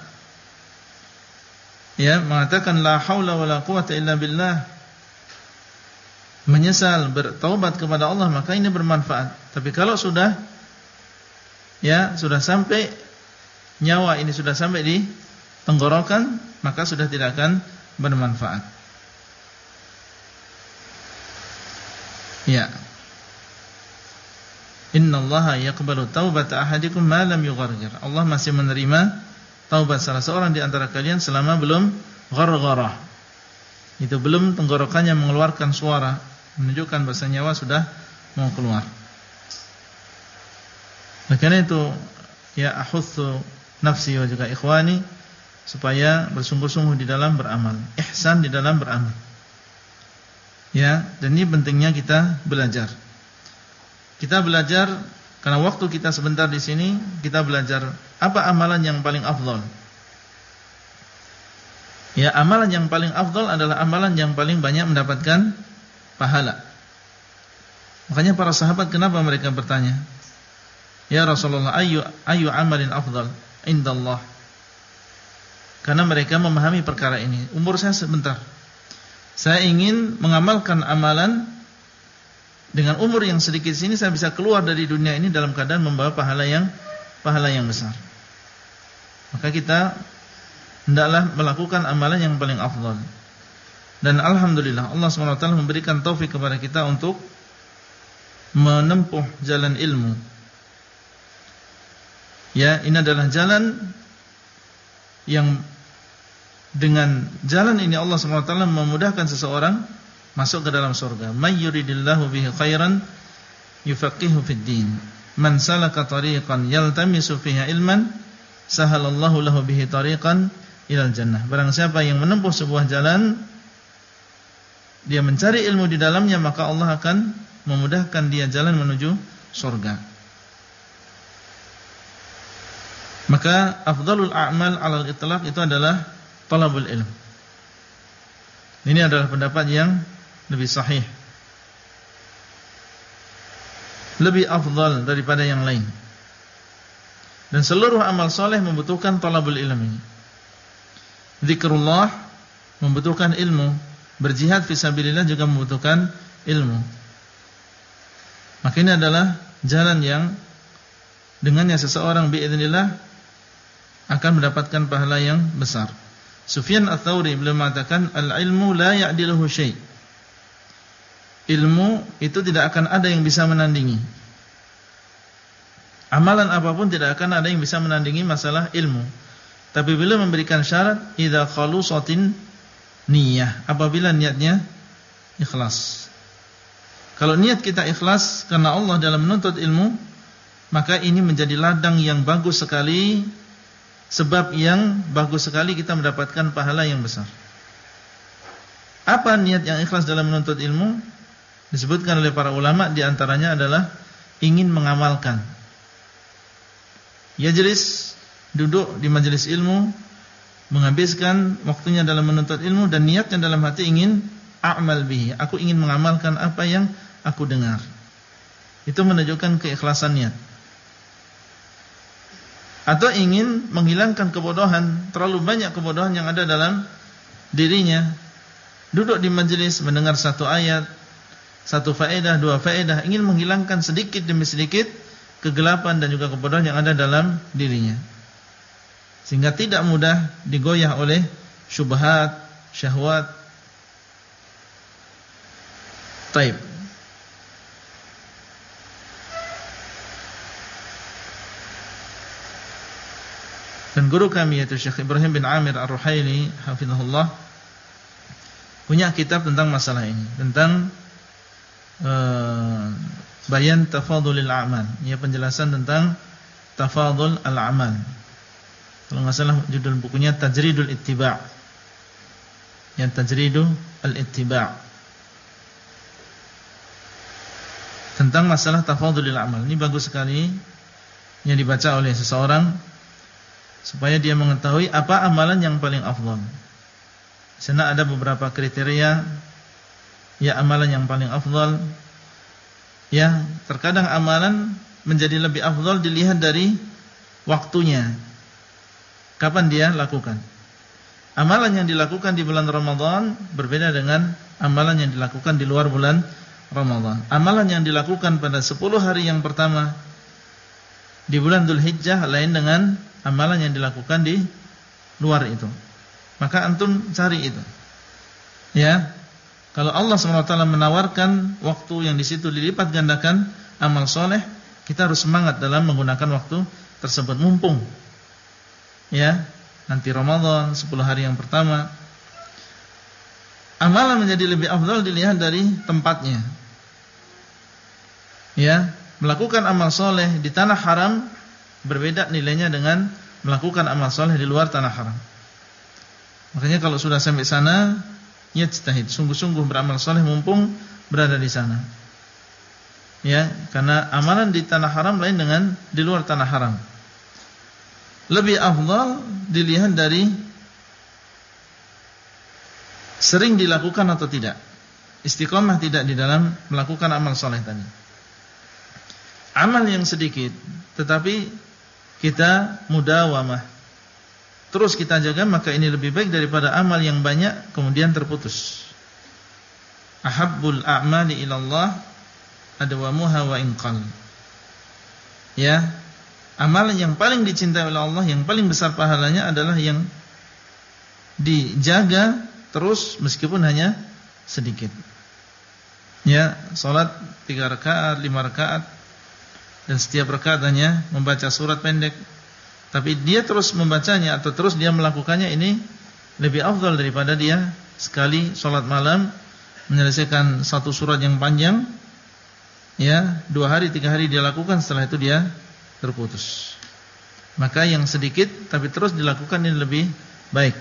Ya, mengatakan la haula wala quwata illa billah, menyesal, bertaubat kepada Allah, maka ini bermanfaat. Tapi kalau sudah, ya, sudah sampai nyawa ini sudah sampai di tenggorokan, maka sudah tidak akan bermanfaat. Ya. Innallaha yaqbalu taubata ahadikum ma lam yughargir. Allah masih menerima taubat salah seorang di antara kalian selama belum ghargharah. Itu belum tenggorokannya mengeluarkan suara, menunjukkan bahasa nyawa sudah mau keluar. Oleh karena itu, ya, ahutsu nafsi wa juga ikhwani, supaya bersungguh-sungguh di dalam beramal, ihsan di dalam beramal. Ya, dan ini pentingnya kita belajar. Kita belajar karena waktu kita sebentar di sini, kita belajar apa amalan yang paling afdal. Ya, amalan yang paling afdal adalah amalan yang paling banyak mendapatkan pahala. Makanya para sahabat kenapa mereka bertanya, ya Rasulullah, ayu amalin afdal indallah? Karena mereka memahami perkara ini. Umur saya sebentar, saya ingin mengamalkan amalan, dengan umur yang sedikit sini saya bisa keluar dari dunia ini dalam keadaan membawa pahala yang besar. Maka kita hendaklah melakukan amalan yang paling afdal. Dan alhamdulillah Allah SWT memberikan taufik kepada kita untuk menempuh jalan ilmu. Ya, ini adalah jalan yang dengan jalan ini Allah SWT memudahkan seseorang masuk ke dalam surga. May yuridillahu bihi khairan yufaqihu fid din. Man salaka tariqan yaltamisu fiha ilman sahalallahu lahu bihi tariqan ilal jannah. Barang siapa yang menempuh sebuah jalan, dia mencari ilmu di dalamnya, maka Allah akan memudahkan dia jalan menuju surga. Maka afdalul a'mal 'alal itlaq itu adalah talabul ilm. Ini adalah pendapat yang lebih sahih, lebih afdal daripada yang lain. Dan seluruh amal soleh membutuhkan talabul ilm ini. Zikrullah membutuhkan ilmu, berjihad fisabilillah juga membutuhkan ilmu. Maka ini adalah jalan yang dengannya seseorang biidznillah akan mendapatkan pahala yang besar. Sufyan Ats-Tsauri beliau mengatakan al-ilmu la ya'diluhu syai'. Ilmu itu tidak akan ada yang bisa menandingi. Amalan apapun tidak akan ada yang bisa menandingi masalah ilmu. Tapi beliau memberikan syarat idza khalusatin niyyah, apabila niatnya ikhlas. Kalau niat kita ikhlas karena Allah dalam menuntut ilmu, maka ini menjadi ladang yang bagus sekali, sebab yang bagus sekali kita mendapatkan pahala yang besar. Apa niat yang ikhlas dalam menuntut ilmu? Disebutkan oleh para ulama, di antaranya adalah ingin mengamalkan. Yajlis, duduk di majelis ilmu, menghabiskan waktunya dalam menuntut ilmu, dan niatnya dalam hati ingin a'mal bihi, aku ingin mengamalkan apa yang aku dengar. Itu menunjukkan keikhlasan niat. Atau ingin menghilangkan kebodohan, terlalu banyak kebodohan yang ada dalam dirinya. Duduk di majelis mendengar satu ayat, satu faedah, dua faedah, ingin menghilangkan sedikit demi sedikit kegelapan dan juga kebodohan yang ada dalam dirinya, sehingga tidak mudah digoyah oleh syubhat, syahwat. Taib. Dan guru kami yaitu Syekh Ibrahim bin Amir Ar-Ruhaili hafizahullah punya kitab tentang masalah ini, tentang bayan tafadulil a'mal, ya, penjelasan tentang tafadul al-amal. Kalau enggak salah judul bukunya Tajridul Ittiba'. Ya, Tajridul Ittiba'. Tentang masalah tafadulil a'mal. Ini bagus sekali yang dibaca oleh seseorang supaya dia mengetahui apa amalan yang paling afdal. Di sana ada beberapa kriteria, ya, amalan yang paling afdal. Ya, terkadang amalan menjadi lebih afdal dilihat dari waktunya, kapan dia lakukan. Amalan yang dilakukan di bulan Ramadan berbeda dengan amalan yang dilakukan di luar bulan Ramadan. Amalan yang dilakukan pada 10 hari yang pertama di bulan Dzulhijjah lain dengan amalan yang dilakukan di luar itu. Maka antum cari itu. Ya. Kalau Allah SWT menawarkan waktu yang di situ dilipat gandakan amal soleh, kita harus semangat dalam menggunakan waktu tersebut, mumpung. Ya, nanti Ramadan 10 hari yang pertama. Amalan menjadi lebih afdal dilihat dari tempatnya. Ya, melakukan amal soleh di tanah haram berbeda nilainya dengan melakukan amal soleh di luar tanah haram. Makanya kalau sudah sampai sana, yajtahid, sungguh-sungguh beramal soleh mumpung berada di sana. Ya, karena amalan di tanah haram lain dengan di luar tanah haram. Lebih afdal dilihat dari sering dilakukan atau tidak, istiqomah tidak di dalam melakukan amal soleh tadi. Amal yang sedikit tetapi kita mudawamah, terus kita jaga, maka ini lebih baik daripada amal yang banyak kemudian terputus. Ahabbul a'mali ilallah adwamuha wa inqal. Ya, amalan yang paling dicintai oleh Allah, yang paling besar pahalanya adalah yang dijaga terus meskipun hanya sedikit. Ya, salat 3 rakaat, 5 rakaat, dan setiap rakaat hanya membaca surat pendek, tapi dia terus membacanya atau terus dia melakukannya, ini lebih afdal daripada dia sekali sholat malam menyelesaikan satu surat yang panjang, ya, 2 hari 3 hari dia lakukan, setelah itu dia terputus. Maka yang sedikit tapi terus dilakukan ini lebih baik.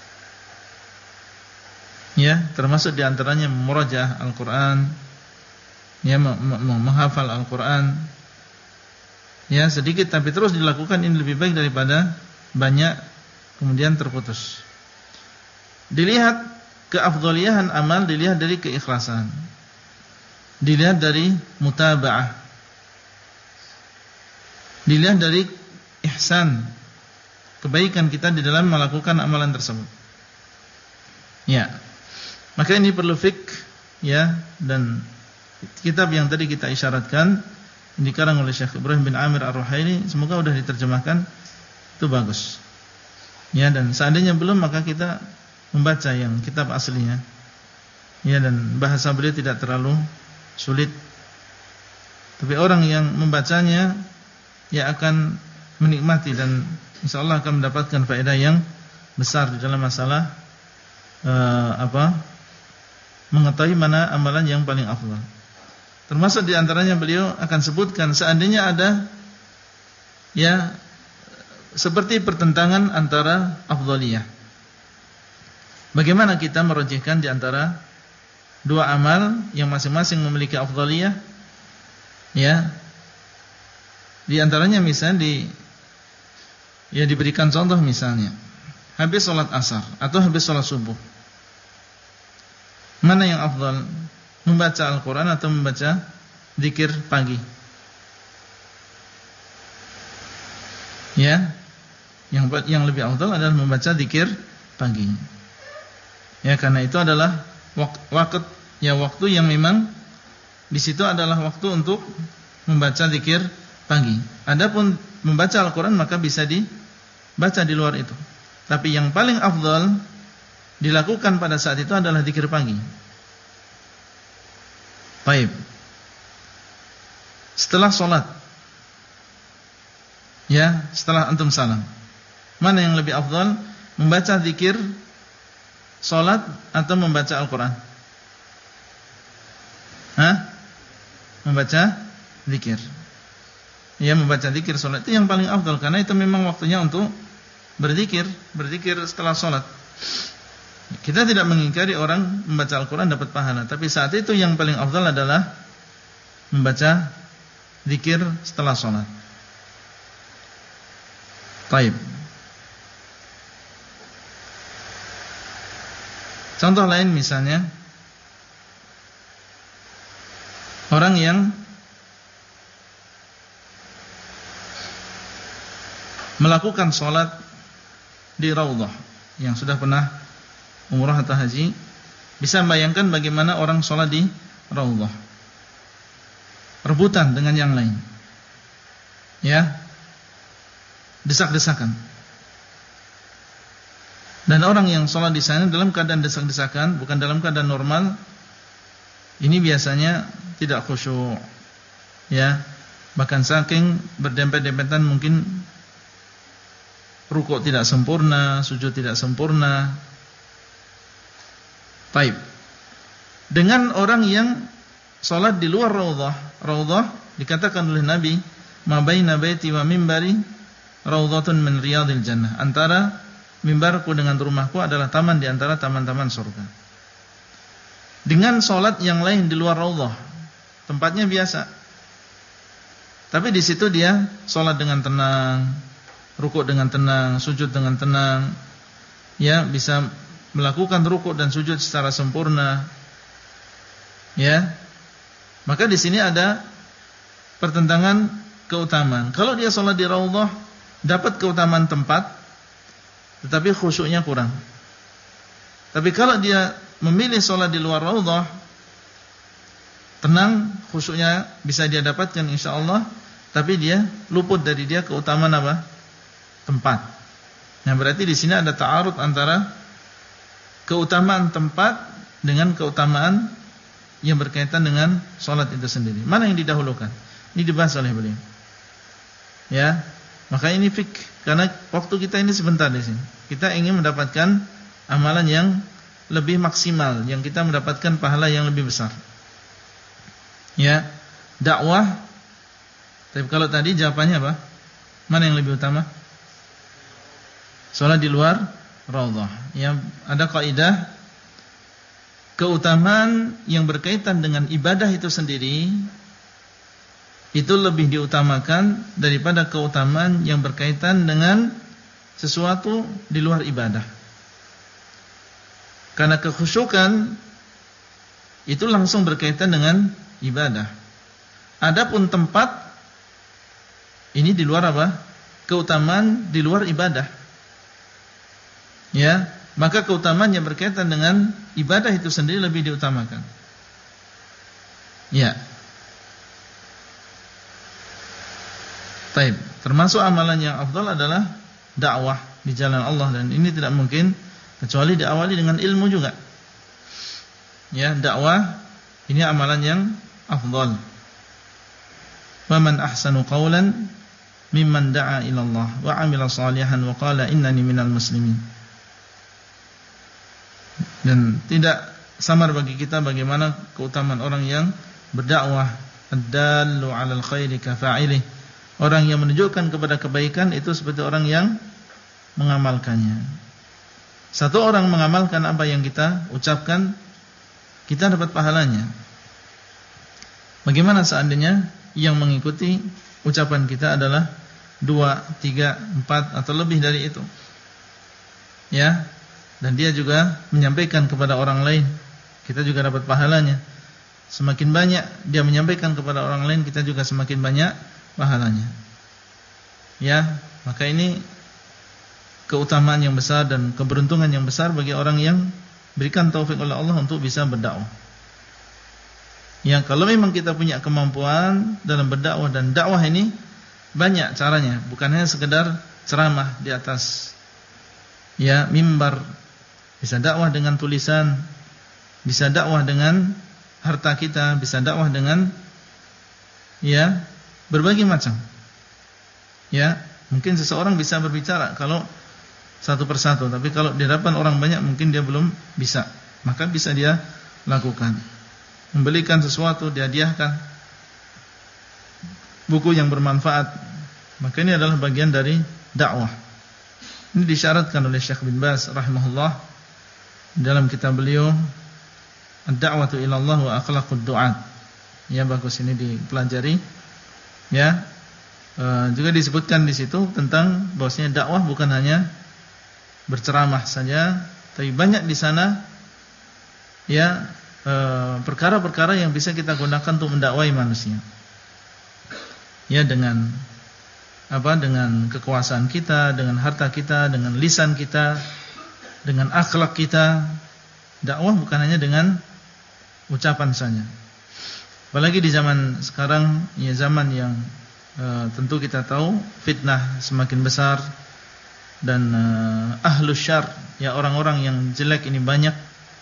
Ya, termasuk diantaranya murajaah Al-Quran, ya, menghafal Al-Quran. Ya, sedikit tapi terus dilakukan ini lebih baik daripada banyak kemudian terputus. Dilihat keafdaliyahan amal, dilihat dari keikhlasan, dilihat dari mutaba'ah, dilihat dari ihsan, kebaikan kita di dalam melakukan amalan tersebut. Ya, maka ini perlu fiqh, ya, dan kitab yang tadi kita isyaratkan dikarang oleh Syekh Ibrahim bin Amir Ar-Ruhaili, semoga sudah diterjemahkan, itu bagus. Ya, dan seandainya belum maka kita membaca yang kitab aslinya. Ya, dan bahasa beliau tidak terlalu sulit. Tapi orang yang membacanya ya akan menikmati dan insyaallah akan mendapatkan faedah yang besar di dalam masalah mengetahui mana amalan yang paling afdal. Termasuk di antaranya beliau akan sebutkan seandainya ada ya seperti pertentangan antara afdaliyah. Bagaimana kita merajihkan di antara dua amal yang masing-masing memiliki afdaliyah? Ya. Di antaranya misalnya diberikan contoh misalnya habis salat asar atau habis salat subuh. Mana yang afdal? Membaca Al-Qur'an atau membaca zikir pagi? Ya. Yang lebih afdal adalah membaca zikir pagi. Ya, karena itu adalah waktu yang memang di situ adalah waktu untuk membaca zikir pagi. Adapun membaca Al-Qur'an maka bisa dibaca di luar itu. Tapi yang paling afdal dilakukan pada saat itu adalah zikir pagi. Baik. Setelah sholat, ya, setelah antum salam, mana yang lebih afdal? Membaca zikir sholat atau membaca Al-Quran? Membaca zikir. Ya, membaca zikir sholat itu yang paling afdal, karena itu memang waktunya untuk berzikir setelah sholat. Kita tidak mengingkari orang membaca Al-Quran dapat pahala, tapi saat itu yang paling afdal adalah membaca zikir setelah sholat. Baik. Contoh lain misalnya orang yang melakukan sholat di Raudhah, yang sudah pernah umrah atau haji bisa membayangkan bagaimana orang sholat di Raudhah, rebutan dengan yang lain, ya, desak-desakan. Dan orang yang sholat di sana dalam keadaan desak-desakan, bukan dalam keadaan normal, ini biasanya tidak khusyuk, ya, bahkan saking berdempet-dempetan mungkin rukuk tidak sempurna, sujud tidak sempurna. Baik. Dengan orang yang sholat di luar Raudhah dikatakan oleh Nabi, ma baina baiti wa mimbari raudhatun min riyadil jannah. Antara mimbarku dengan rumahku adalah taman di antara taman-taman surga. Dengan sholat yang lain di luar Raudhah, tempatnya biasa, tapi di situ dia sholat dengan tenang, rukuk dengan tenang, sujud dengan tenang, ya, bisa melakukan rukuk dan sujud secara sempurna, ya. Maka di sini ada pertentangan keutamaan. Kalau dia sholat di Raudhah dapat keutamaan tempat, tetapi khusyuknya kurang. Tapi kalau dia memilih sholat di luar Raudhah, tenang, khusyuknya bisa dia dapatkan insyaallah, tapi dia luput dari dia keutamaan apa? Tempat. Nah, berarti di sini ada ta'arud antara keutamaan tempat dengan keutamaan yang berkaitan dengan sholat itu sendiri. Mana yang didahulukan? Ini dibahas oleh beliau. Ya, maka ini fikih, karena waktu kita ini sebentar di sini. Kita ingin mendapatkan amalan yang lebih maksimal, yang kita mendapatkan pahala yang lebih besar. Ya, dakwah. Tapi kalau tadi jawabannya apa? Mana yang lebih utama? Sholat di luar Raudhah. Yang ada kaidah keutamaan yang berkaitan dengan ibadah itu sendiri itu lebih diutamakan daripada keutamaan yang berkaitan dengan sesuatu di luar ibadah. Karena kekhusyukan itu langsung berkaitan dengan ibadah. Adapun tempat ini di luar apa? Keutamaan di luar ibadah. Ya, maka keutamaan yang berkaitan dengan ibadah itu sendiri lebih diutamakan. Ya. Baik, termasuk amalan yang afdal adalah dakwah. di jalan Allah, dan ini tidak mungkin kecuali diawali dengan ilmu juga. Ya, dakwah ini amalan yang afdal. Wa man ahsanu qawlan mimman da'a ila Allah wa 'amila shalihan wa qala innani minal muslimin. Dan tidak samar bagi kita bagaimana keutamaan orang yang berdakwah, ad-dallu 'alal khairi kafa'ilih. Orang yang menunjukkan kepada kebaikan itu seperti orang yang mengamalkannya. Satu orang mengamalkan apa yang kita ucapkan, kita dapat pahalanya. Bagaimana seandainya yang mengikuti ucapan kita adalah 2, 3, 4 atau lebih dari itu, ya, dan dia juga menyampaikan kepada orang lain, kita juga dapat pahalanya. Semakin banyak dia menyampaikan kepada orang lain, kita juga semakin banyak pahalanya. Ya, maka ini keutamaan yang besar dan keberuntungan yang besar bagi orang yang berikan taufik oleh Allah untuk bisa berdakwah. Ya, kalau memang kita punya kemampuan dalam berdakwah, dan dakwah ini banyak caranya, bukan hanya sekedar ceramah di atas ya mimbar. Bisa dakwah dengan tulisan, bisa dakwah dengan harta kita, bisa dakwah dengan ya berbagai macam. Ya, mungkin seseorang bisa berbicara kalau satu persatu, tapi kalau di hadapan orang banyak mungkin dia belum bisa. Maka bisa dia lakukan. Membelikan sesuatu, dihadiahkan buku yang bermanfaat. Maka ini adalah bagian dari dakwah. Ini disyaratkan oleh Syekh bin Baz rahimahullah dalam kitab beliau Ad-Da'watu ila Allah wa Akhlaqud Du'at. Ya, bagus, ini dipelajari. Ya. Juga disebutkan di situ tentang bahwasanya dakwah bukan hanya berceramah saja, tapi banyak di sana ya perkara-perkara yang bisa kita gunakan untuk mendakwai manusia. Ya, dengan apa? Dengan kekuasaan kita, dengan harta kita, dengan lisan kita, dengan akhlak kita. Dakwah bukan hanya dengan ucapan saja. Apalagi di zaman sekarang, ya zaman yang tentu kita tahu fitnah semakin besar, dan ahlus syarr, ya orang-orang yang jelek ini banyak.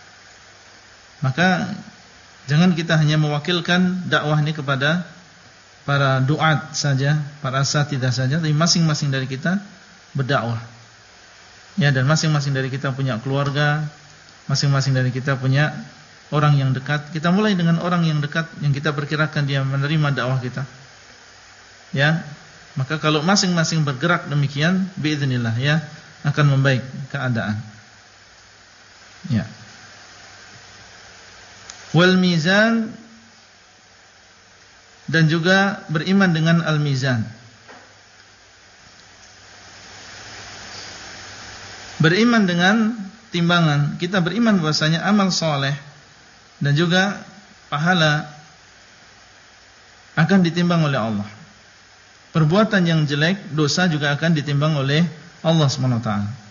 Maka jangan kita hanya mewakilkan dakwah ini kepada para duat saja, para asatidzah saja, tapi masing-masing dari kita berdakwah. Ya, dan masing-masing dari kita punya keluarga, masing-masing dari kita punya orang yang dekat. Kita mulai dengan orang yang dekat yang kita perkirakan dia menerima dakwah kita. Ya, maka kalau masing-masing bergerak demikian, biiznillah ya, akan membaik keadaan. Ya. Wal mizan, dan juga beriman dengan al-mizan. Beriman dengan timbangan. Kita beriman bahwasanya amal soleh dan juga pahala akan ditimbang oleh Allah. Perbuatan yang jelek, dosa juga akan ditimbang oleh Allah SWT.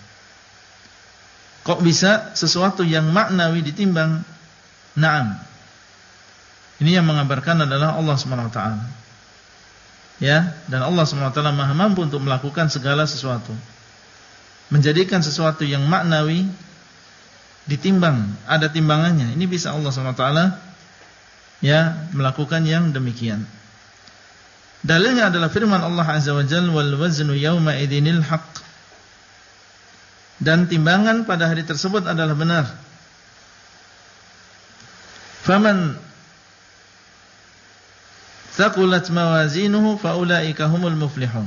Kok bisa sesuatu yang maknawi ditimbang? Naam. Ini yang mengabarkan adalah Allah SWT. Ya, dan Allah SWT Maha mampu untuk melakukan segala sesuatu. Menjadikan sesuatu yang maknawi ditimbang, ada timbangannya. Ini bisa Allah SWT ya melakukan yang demikian. Dalilnya adalah firman Allah Azza wa Jalla, wal waznu yawma idzinil haqq. Dan timbangan pada hari tersebut adalah benar. Faman thaqulat mawazinuhu faulaika humul muflihun.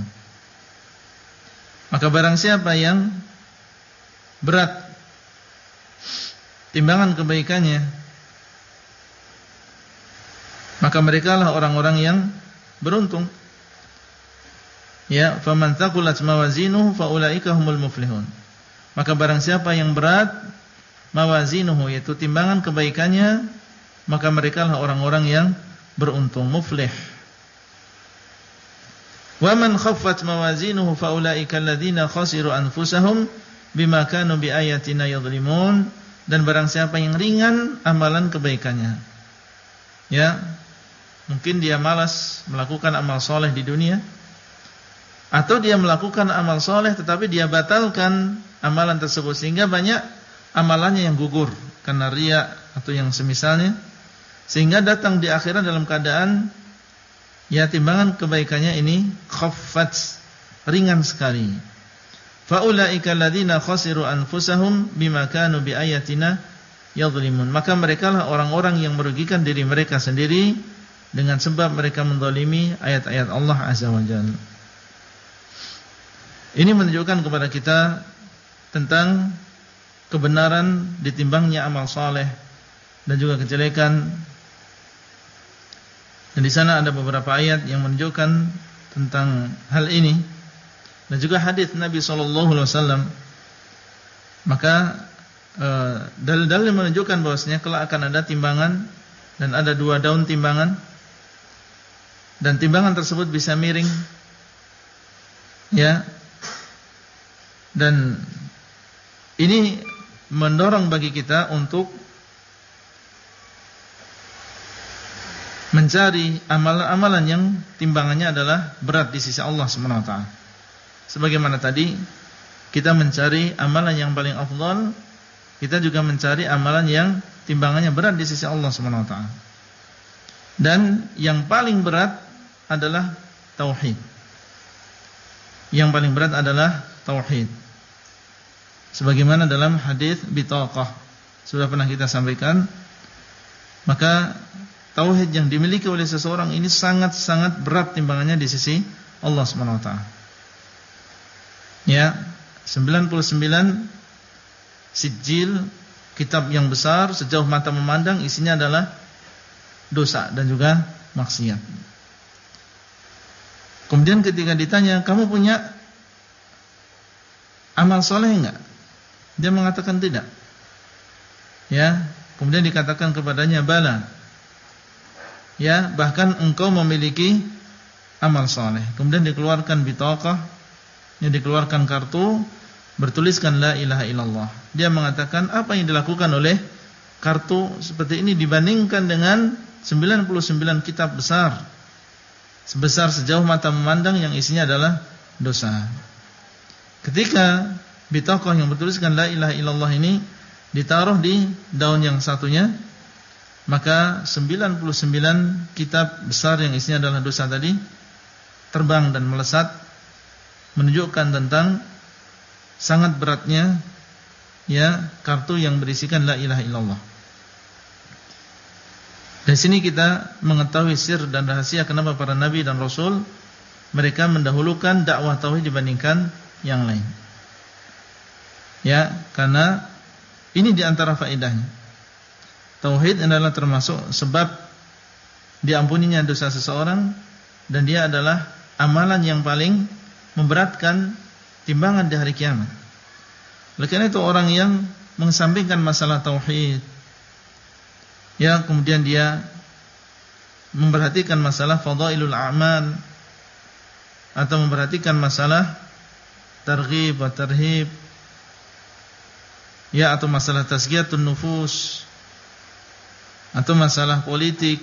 Maka barang siapa yang berat timbangan kebaikannya, maka merekalah orang-orang yang beruntung. Ya, faman thaqulat mawazinuhu faulaika humul muflihun. Maka barang siapa yang berat mawazinuhu, yaitu timbangan kebaikannya, maka merekalah orang-orang yang beruntung, muflih. Wa man khaffat mawazinuhu faulaika alladziina khasiru anfusahum bima kanu biayatina yadhlimun. Dan barang siapa yang ringan amalan kebaikannya, ya, mungkin dia malas melakukan amal soleh di dunia, Atau dia melakukan amal soleh tetapi dia batalkan amalan tersebut, sehingga banyak amalannya yang gugur karena riya atau yang semisalnya, sehingga datang di akhirat dalam keadaan ya timbangan kebaikannya ini khaffat, ringan sekali. Faulaika alladziina khasiru anfusahum bima kanu biayatina yadhlimun. Maka merekalah orang-orang yang merugikan diri mereka sendiri dengan sebab mereka menzalimi ayat-ayat Allah Azza wa Jalla. Ini menunjukkan kepada kita tentang kebenaran ditimbangnya amal saleh dan juga kejelekan. Dan di sana ada beberapa ayat yang menunjukkan tentang hal ini dan juga hadis Nabi SAW. Maka dalil-dalil menunjukkan bahwasanya kelak akan ada timbangan dan ada 2 daun timbangan, dan timbangan tersebut bisa miring, ya. Dan ini mendorong bagi kita untuk mencari amalan-amalan yang timbangannya adalah berat di sisi Allah Subhanahu wa taala. Sebagaimana tadi kita mencari amalan yang paling afdal, kita juga mencari amalan yang timbangannya berat di sisi Allah Subhanahu wa taala. Dan yang paling berat adalah tauhid. Yang paling berat adalah tauhid. Sebagaimana dalam hadis bitaqah sudah pernah kita sampaikan, maka tauhid yang dimiliki oleh seseorang ini sangat-sangat berat timbangannya di sisi Allah Subhanahu wa taala. Ya, 99 sijil, kitab yang besar sejauh mata memandang, isinya adalah dosa dan juga maksiat. Kemudian ketika ditanya, kamu punya amal soleh enggak? Dia mengatakan tidak. Ya, kemudian dikatakan kepadanya bala. Ya, bahkan engkau memiliki amal soleh. Kemudian dikeluarkan bitaqah, yang dikeluarkan kartu bertuliskan la ilaha illallah. Dia mengatakan apa yang dilakukan oleh kartu seperti ini dibandingkan dengan 99 kitab besar, sebesar sejauh mata memandang, yang isinya adalah dosa. Ketika bitaqah yang bertuliskan la ilaha illallah ini ditaruh di daun yang satunya, maka 99 kitab besar yang isinya adalah dosa tadi terbang dan melesat, menunjukkan tentang sangat beratnya ya kartu yang berisikan la ilaha illallah. Dari sini kita mengetahui sir dan rahasia kenapa para nabi dan rasul mereka mendahulukan dakwah tauhid dibandingkan yang lain. Ya, karena ini diantara faedahnya. Tauhid adalah termasuk sebab diampuninya dosa seseorang, dan dia adalah amalan yang paling memberatkan timbangan di hari kiamat. Oleh karena itu orang yang mengesampingkan masalah tauhid, ya, kemudian dia memperhatikan masalah fadailul a'mal atau memperhatikan masalah targhib wa tarhib, ya, atau masalah tazkiyatun nufus, atau masalah politik,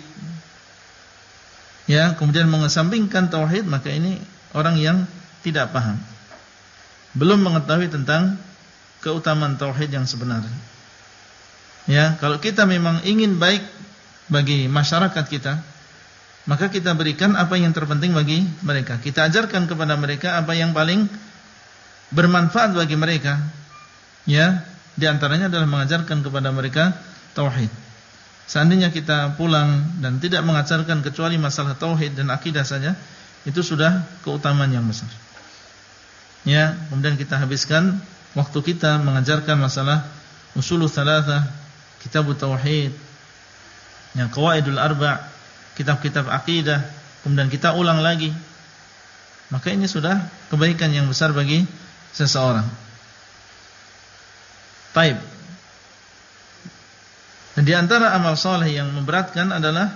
ya, kemudian mengesampingkan tauhid, maka ini orang yang tidak paham, belum mengetahui tentang keutamaan tauhid yang sebenarnya. Ya, kalau kita memang ingin baik bagi masyarakat kita, maka kita berikan apa yang terpenting bagi mereka. Kita ajarkan kepada mereka apa yang paling bermanfaat bagi mereka. Ya, di antaranya adalah mengajarkan kepada mereka tauhid. Seandainya kita pulang dan tidak mengajarkan kecuali masalah tauhid dan akidah saja, itu sudah keutamaan yang besar. Ya, kemudian kita habiskan waktu kita mengajarkan masalah usulul tsalatsah, kitabut tauhid, yang qawaidul arba', kitab-kitab akidah, kemudian kita ulang lagi. Maka ini sudah kebaikan yang besar bagi seseorang. Baik. Dan di antara amal saleh yang memberatkan adalah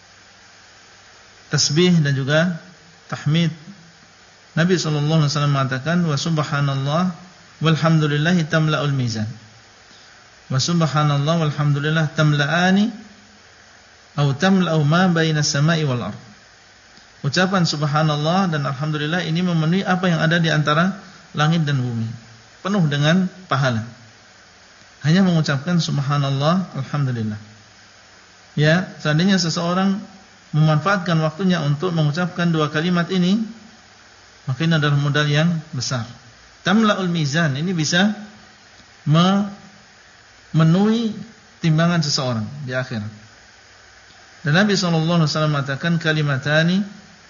tasbih dan juga tahmid. Nabi sallallahu alaihi wasallam mengatakan wa subhanallah walhamdulillah tamla'ul mizan. Wa subhanallah walhamdulillah tamla'ani atau tamla'u ma baina as-sama'i wal ardh. ucapan subhanallah dan alhamdulillah ini memenuhi apa yang ada di antara langit dan bumi, penuh dengan pahala. Hanya mengucapkan subhanallah, alhamdulillah. Ya, seandainya seseorang memanfaatkan waktunya untuk mengucapkan dua kalimat ini, maka ini adalah modal yang besar. Tamla'ul mizan, ini bisa memenuhi timbangan seseorang di akhirat. Dan Nabi SAW mengatakan kalimatani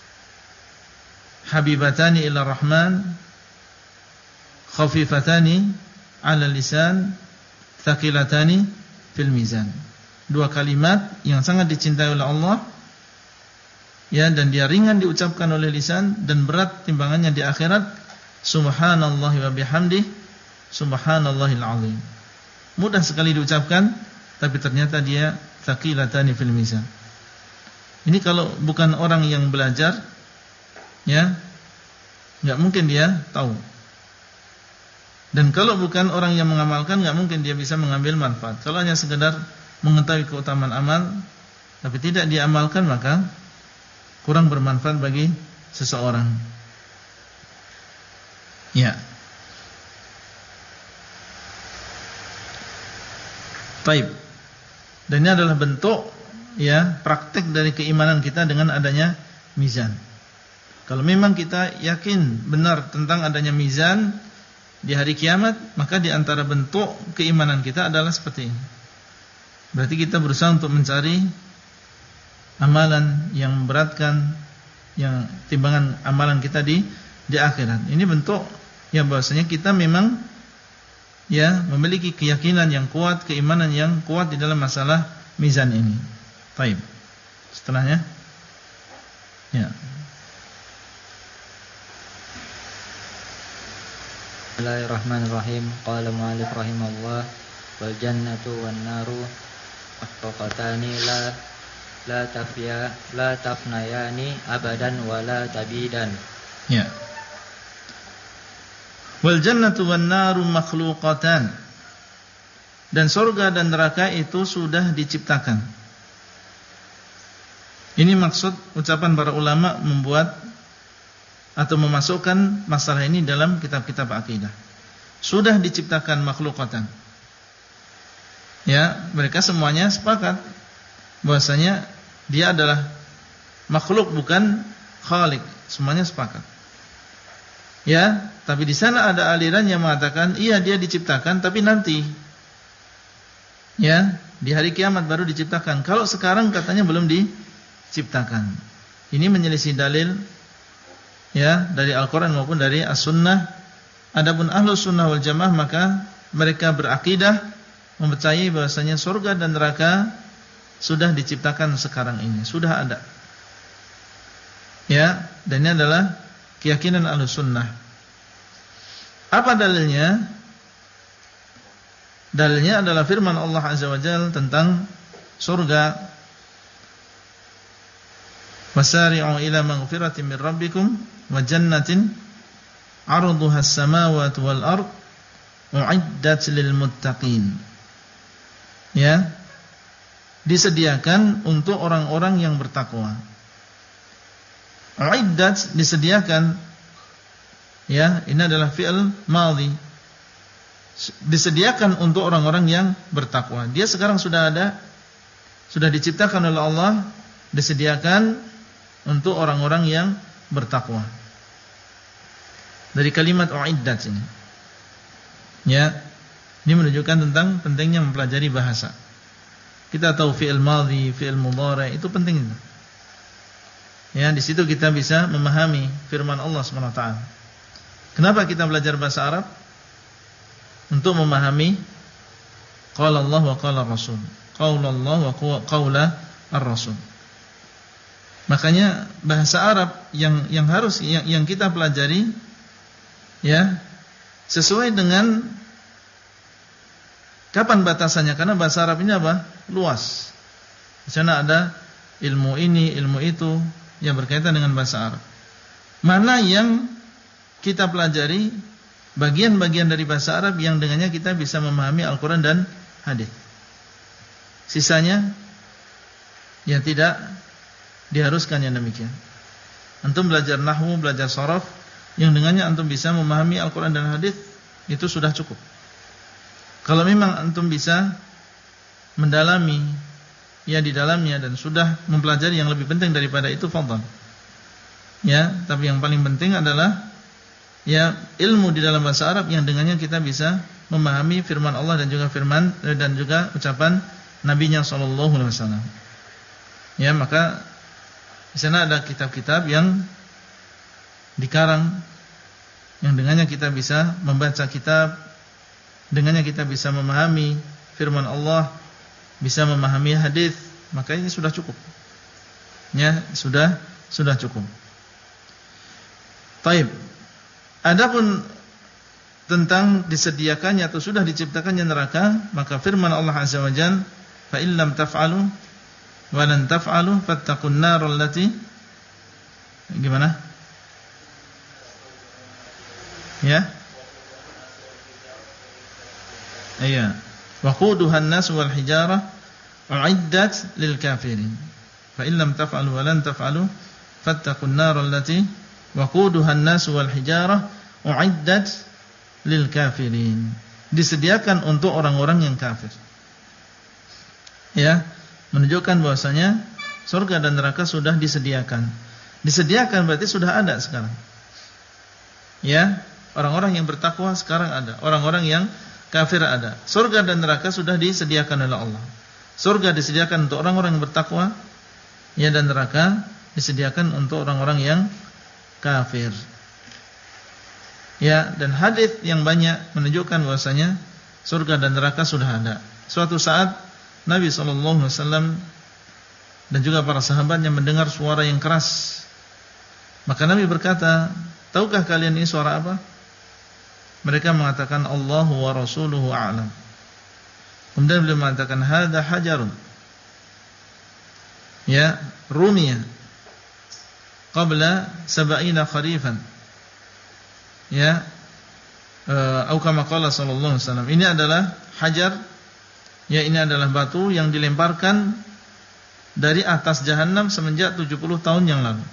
habibatani ila rahman khafifatani ala lisan thaqilatani fil mizan. Dua kalimat yang sangat dicintai oleh Allah, ya, dan dia ringan diucapkan oleh lisan dan berat timbangannya di akhirat. Subhanallahi wa bihamdih, subhanallahil azim. Mudah sekali diucapkan, tapi ternyata dia thaqilatani fil mizan. Ini kalau bukan orang yang belajar, ya, enggak mungkin dia tahu. Dan kalau bukan orang yang mengamalkan, enggak mungkin dia bisa mengambil manfaat. Kalau hanya sekedar mengetahui keutamaan amal tapi tidak diamalkan, maka kurang bermanfaat bagi seseorang. Ya. Baik. Dan ini adalah bentuk, ya, praktek dari keimanan kita dengan adanya mizan. Kalau memang kita yakin benar tentang adanya mizan di hari kiamat, maka di antara bentuk keimanan kita adalah seperti ini. Berarti kita berusaha untuk mencari amalan yang memberatkan, yang timbangan amalan kita di akhirat. Ini bentuk yang bahwasanya kita memang, ya, memiliki keyakinan yang kuat, keimanan yang kuat di dalam masalah mizan ini. Baik. Setelahnya, ya. Bismillahirrahmanirrahim. Qala mu'allif rahimahullah, wal jannatu wan naru mahfuqatani la tafnayani abadan wa la tabidan. Ya. Wal jannatu wan naru makhluqatan. Dan surga dan neraka itu sudah diciptakan. Ini maksud ucapan para ulama membuat atau memasukkan masalah ini dalam kitab-kitab akidah. Sudah diciptakan makhluqatan. Ya, mereka semuanya sepakat bahwasanya dia adalah makhluk, bukan khalik. Semuanya sepakat. Ya, tapi di sana ada aliran yang mengatakan iya dia diciptakan, tapi nanti, ya, di hari kiamat baru diciptakan. Kalau sekarang katanya belum diciptakan. Ini menyelisih dalil, ya, dari Al-Quran maupun dari As-Sunnah. Adapun Ahlus Sunnah wal Jamaah, maka mereka berakidah mempercayai bahwasanya surga dan neraka sudah diciptakan sekarang ini, sudah ada. Ya, dan ini adalah keyakinan Ahlus Sunnah. Apa dalilnya? Dalilnya adalah firman Allah Azza wa Jalla tentang surga. Wasari'u ila maghfiratin min rabbikum wa jannatin 'arduha as-samawati wal ard u'iddat lil muttaqin. Ya, disediakan untuk orang-orang yang bertakwa. U'iddat, disediakan, ya, ini adalah fi'il madhi. Disediakan untuk orang-orang yang bertakwa. Dia sekarang sudah ada, sudah diciptakan oleh Allah, disediakan untuk orang-orang yang bertakwa. Dari kalimat u'iddat ini, ya, ini menunjukkan tentang pentingnya mempelajari bahasa. Kita tahu fi'il madhi, fi'il mudhari, itu penting itu. Ya, di situ kita bisa memahami firman Allah Subhanahu wa taala. Kenapa kita belajar bahasa Arab? Untuk memahami qala Allah wa qala Rasul. Qaula Allah wa qaula ar-Rasul. Makanya bahasa Arab yang harus yang kita pelajari, ya, sesuai dengan kapan batasannya, karena bahasa Arab ini apa? Luas. Di sana ada ilmu ini, ilmu itu yang berkaitan dengan bahasa Arab. Mana yang kita pelajari bagian-bagian dari bahasa Arab yang dengannya kita bisa memahami Al-Quran dan hadis. Sisanya yang tidak diharuskan yang demikian. Antum belajar nahwu, belajar sharaf, yang dengannya antum bisa memahami Al-Quran dan hadis, itu sudah cukup. Kalau memang antum bisa mendalami ya di dalamnya dan sudah mempelajari yang lebih penting daripada itu, fadhal. Ya, tapi yang paling penting adalah ya ilmu di dalam bahasa Arab yang dengannya kita bisa memahami firman Allah dan juga ucapan Nabi-Nya sallallahu alaihi wasallam. Ya, maka di sana ada kitab-kitab yang dikarang yang dengannya kita bisa membaca kitab, dengannya kita bisa memahami firman Allah, bisa memahami hadis, maka ini sudah cukup. Ya, sudah cukup. Baik. Adapun tentang disediakannya atau sudah diciptakannya neraka, maka firman Allah Azza wa Jalla, "Fa illam taf'alu wa lan taf'alu fattaqun nar allati" gimana? Ya. Iya. Waquduhan nas wal hijarah uiddat lil kafirin. Fa illam taf'alu wa lan taf'alu fattaqun nar allati waquduhan nas wal hijarah uiddat lil kafirin. Disediakan untuk orang-orang yang kafir. Ya, menunjukkan bahwasanya surga dan neraka sudah disediakan. Disediakan berarti sudah ada sekarang. Ya, orang-orang yang bertakwa sekarang ada, orang-orang yang kafir ada. Surga dan neraka sudah disediakan oleh Allah. Surga disediakan untuk orang-orang yang bertakwa, ya, dan neraka disediakan untuk orang-orang yang kafir. Ya, dan hadis yang banyak menunjukkan bahwasanya surga dan neraka sudah ada. Suatu saat Nabi SAW dan juga para sahabatnya mendengar suara yang keras. Maka Nabi berkata, "Tahukah kalian ini suara apa?" Mereka mengatakan, "Allahu wa rasuluhu a'lam." Kemudian beliau mengatakan, "Hadza hajarun." Ya, rumiya qabla 70 kharifan. Ya, atau kama qala sallallahu alaihi wasallam. Ini adalah hajar, ya, ini adalah batu yang dilemparkan dari atas jahanam semenjak 70 tahun yang lalu.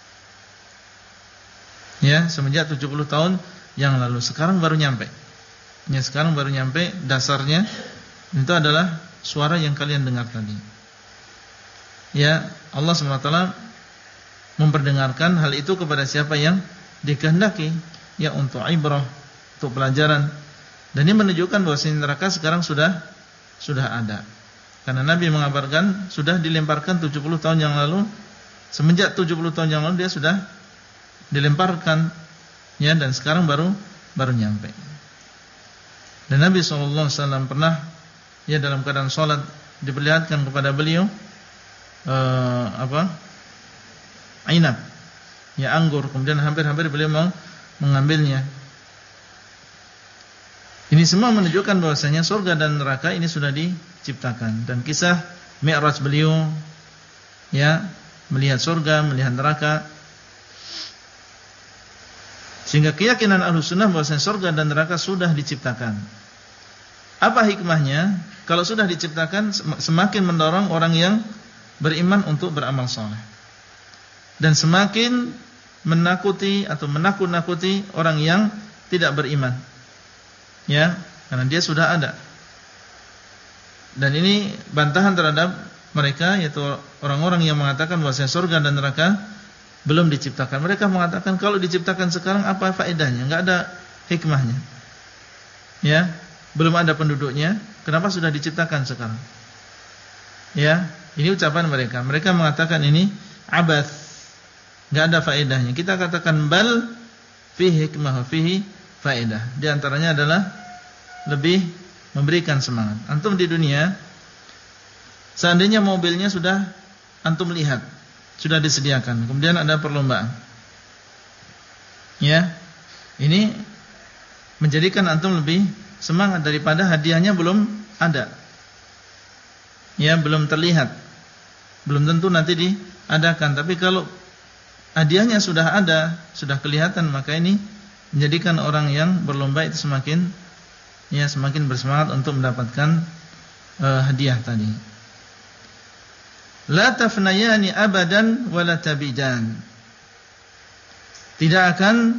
Ya, semenjak 70 tahun yang lalu. Sekarang baru nyampe. Ya, sekarang baru nyampe dasarnya. Itu adalah suara yang kalian dengar tadi. Ya, Allah SWT memperdengarkan hal itu kepada siapa yang dikehendaki, ya, untuk ibrah, untuk pelajaran. Dan ini menunjukkan bahwa neraka sekarang sudah ada. Karena Nabi mengabarkan sudah dilemparkan 70 tahun yang lalu. Semenjak 70 tahun yang lalu dia sudah dilemparkan, ya, dan sekarang baru nyampe. Dan Nabi SAW pernah, ya, dalam keadaan sholat diperlihatkan kepada beliau ainab, ya, anggur. Kemudian hampir-hampir beliau mau mengambilnya. Ini semua menunjukkan bahwasanya surga dan neraka ini sudah diciptakan. Dan kisah Mi'raj beliau, ya, melihat surga, melihat neraka, sehingga keyakinan Ahlussunnah bahwasanya surga dan neraka sudah diciptakan. Apa hikmahnya? Kalau sudah diciptakan, semakin mendorong orang yang beriman untuk beramal saleh, dan semakin menakuti atau menakut-nakuti orang yang tidak beriman, ya, karena dia sudah ada. Dan ini bantahan terhadap mereka, yaitu orang-orang yang mengatakan bahwasanya surga dan neraka belum diciptakan. Mereka mengatakan kalau diciptakan sekarang apa faedahnya? Enggak ada hikmahnya. Ya, belum ada penduduknya, kenapa sudah diciptakan sekarang? Ya, ini ucapan mereka. Mereka mengatakan ini abath, enggak ada faedahnya. Kita katakan bal fihi hikmah, fihi faedah. Di antaranya adalah lebih memberikan semangat. Antum di dunia, seandainya mobilnya sudah antum lihat, sudah disediakan, kemudian ada perlombaan, ya, ini menjadikan antum lebih semangat daripada hadiahnya belum ada, ya, belum terlihat, belum tentu nanti diadakan. Tapi kalau hadiahnya sudah ada, sudah kelihatan, maka ini menjadikan orang yang berlomba itu semakin bersemangat untuk mendapatkan hadiah tadi. La tafnayani abadan wala tabidan. tidak akan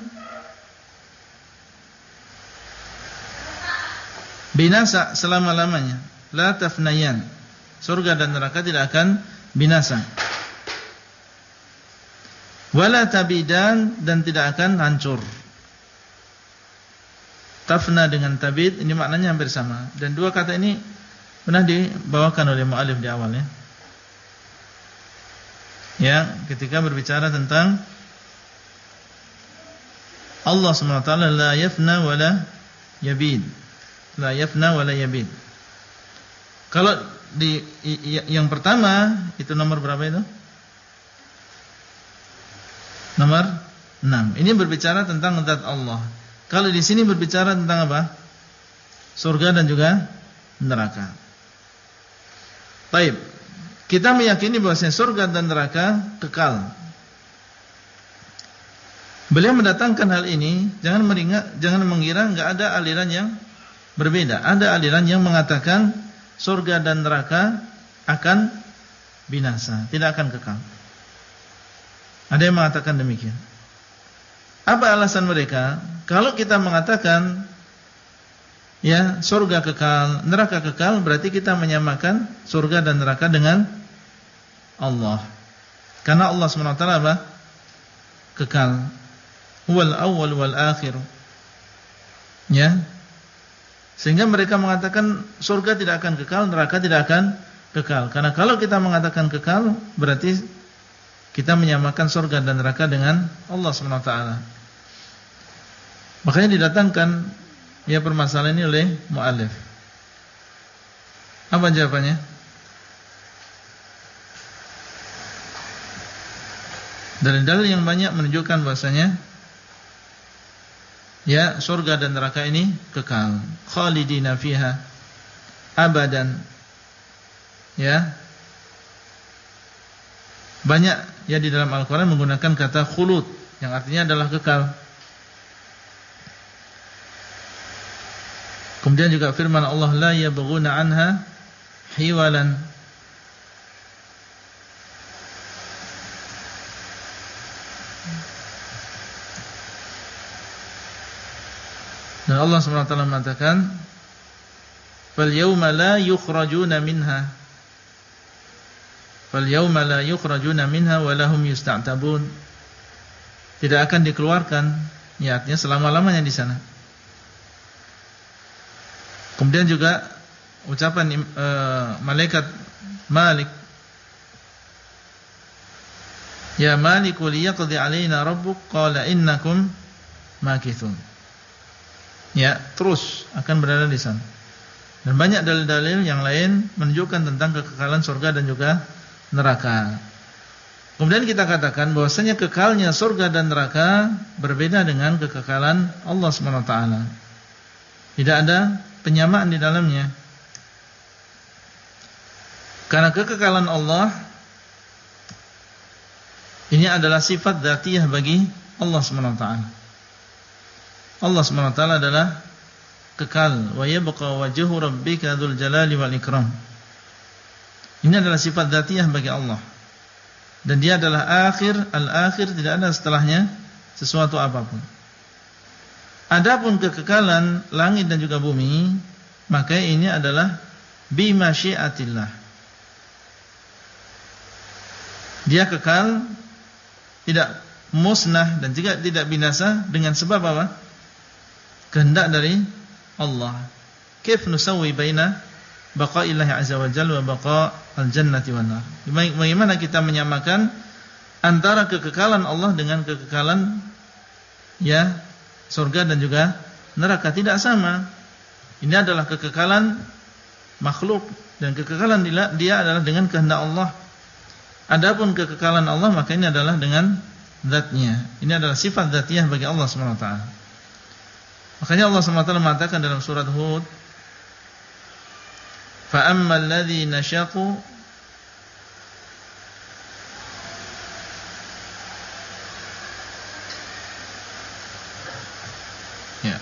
binasa selama-lamanya. La tafnayan. Surga dan neraka tidak akan binasa. Wala tabidan, dan tidak akan hancur. Tafna dengan tabid ini maknanya hampir sama, dan dua kata ini pernah dibawakan oleh mu'alif di awal ya. Ya, ketika berbicara tentang Allah SWT la yafna wala yabid. La yafna wala yabid. Kalau di yang pertama itu nomor berapa itu? Nomor 6. Ini berbicara tentang zat Allah. Kalau di sini berbicara tentang apa? Surga dan juga neraka. Baik. Kita meyakini bahwasanya surga dan neraka kekal. Beliau mendatangkan hal ini, jangan mengira enggak ada aliran yang berbeda. Ada aliran yang mengatakan surga dan neraka akan binasa, tidak akan kekal. Ada yang mengatakan demikian. Apa alasan mereka? Kalau kita mengatakan ya surga kekal, neraka kekal, berarti kita menyamakan surga dan neraka dengan Allah. Karena Allah SWT apa? Kekal. Huwal awwal wal akhir. Ya. Sehingga mereka mengatakan surga tidak akan kekal, neraka tidak akan kekal. Karena kalau kita mengatakan kekal, berarti kita menyamakan surga dan neraka dengan Allah SWT. Makanya didatangkan ya permasalahan ini oleh mu'alif. Apa jawabannya? Dalil-dalil yang banyak menunjukkan bahasanya ya surga dan neraka ini kekal, khalidina fiha abadan. Ya. Banyak ya di dalam Al-Qur'an menggunakan kata khulud yang artinya adalah kekal. Kemudian juga firman Allah la yabghuna anha hiwalan. Dan Allah SWT mengatakan fal yawma la yukhrajuna minha. Fal yawma la yukhrajuna minha wa lahum yusta'tabun. Tidak akan dikeluarkan, ya artinya selama-lamanya di sana. Kemudian juga ucapan malaikat Malik, ya Maliku liyaqdi alaina rabbuk qala innakum makithun. Ya, terus akan berada di sana. Dan banyak dalil-dalil yang lain menunjukkan tentang kekekalan surga dan juga neraka. Kemudian kita katakan bahwasanya kekalnya surga dan neraka berbeda dengan kekekalan Allah SWT. Tidak ada penyamaan di dalamnya. Karena kekekalan Allah ini adalah sifat dzatiyah bagi Allah SWT. Allah SWT adalah kekal, wa yabqa wajhu rabbika dzul jalali wal ikram. Ini adalah sifat dzatiyah bagi Allah. Dan dia adalah akhir, al-akhir, tidak ada setelahnya sesuatu apapun. Adapun kekekalan langit dan juga bumi, maka ini adalah bi masyiatillah. Dia kekal, tidak musnah dan juga tidak binasa dengan sebab apa? Kehendak dari Allah. Kaif nusawwi baina baqa'illahi azza wa jalla wa baqa' al-jannati wan nar. Bagaimana kita menyamakan antara kekekalan Allah dengan kekekalan ya surga dan juga neraka? Tidak sama. Ini adalah kekekalan makhluk dan kekekalan dia adalah dengan kehendak Allah. Adapun kekekalan Allah maka ini adalah dengan zatnya. Ini adalah sifat dzatiyah bagi Allah Subhanahu wa taala. Makanya Allah SWT mengatakan dalam surat Hud, fa ammal ladzina syaqu ya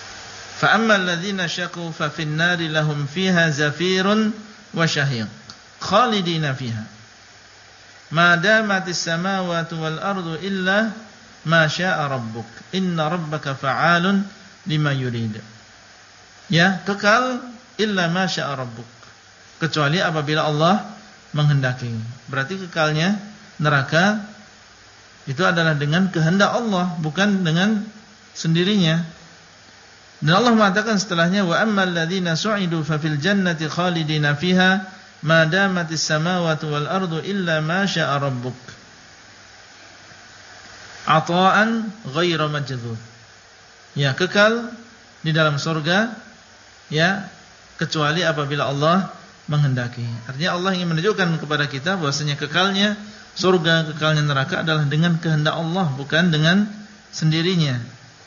fa ammal ladzina syaqu fa fin nari lahum fiha zafirun wa syahiq. khalidina fiha. Ma damatis samawati wal ardu illa ma syaa rabbuk. Inna rabbaka fa'alun lima yurid. Ya, kekal illa ma syaa rabbuk. Kecuali apabila Allah menghendaki. Berarti kekalnya neraka itu adalah dengan kehendak Allah, bukan dengan sendirinya. Dan Allah mengatakan setelahnya, wa ammal ladzina su'idu fa fil jannati khalidina fiha ma damatis samawati wal ardu illa ma syaa rabbuk. Ata'an ghaira majdzub. Ya, kekal di dalam surga ya kecuali apabila Allah menghendaki. Artinya Allah ingin menunjukkan kepada kita bahwasanya kekalnya surga, kekalnya neraka adalah dengan kehendak Allah, bukan dengan sendirinya.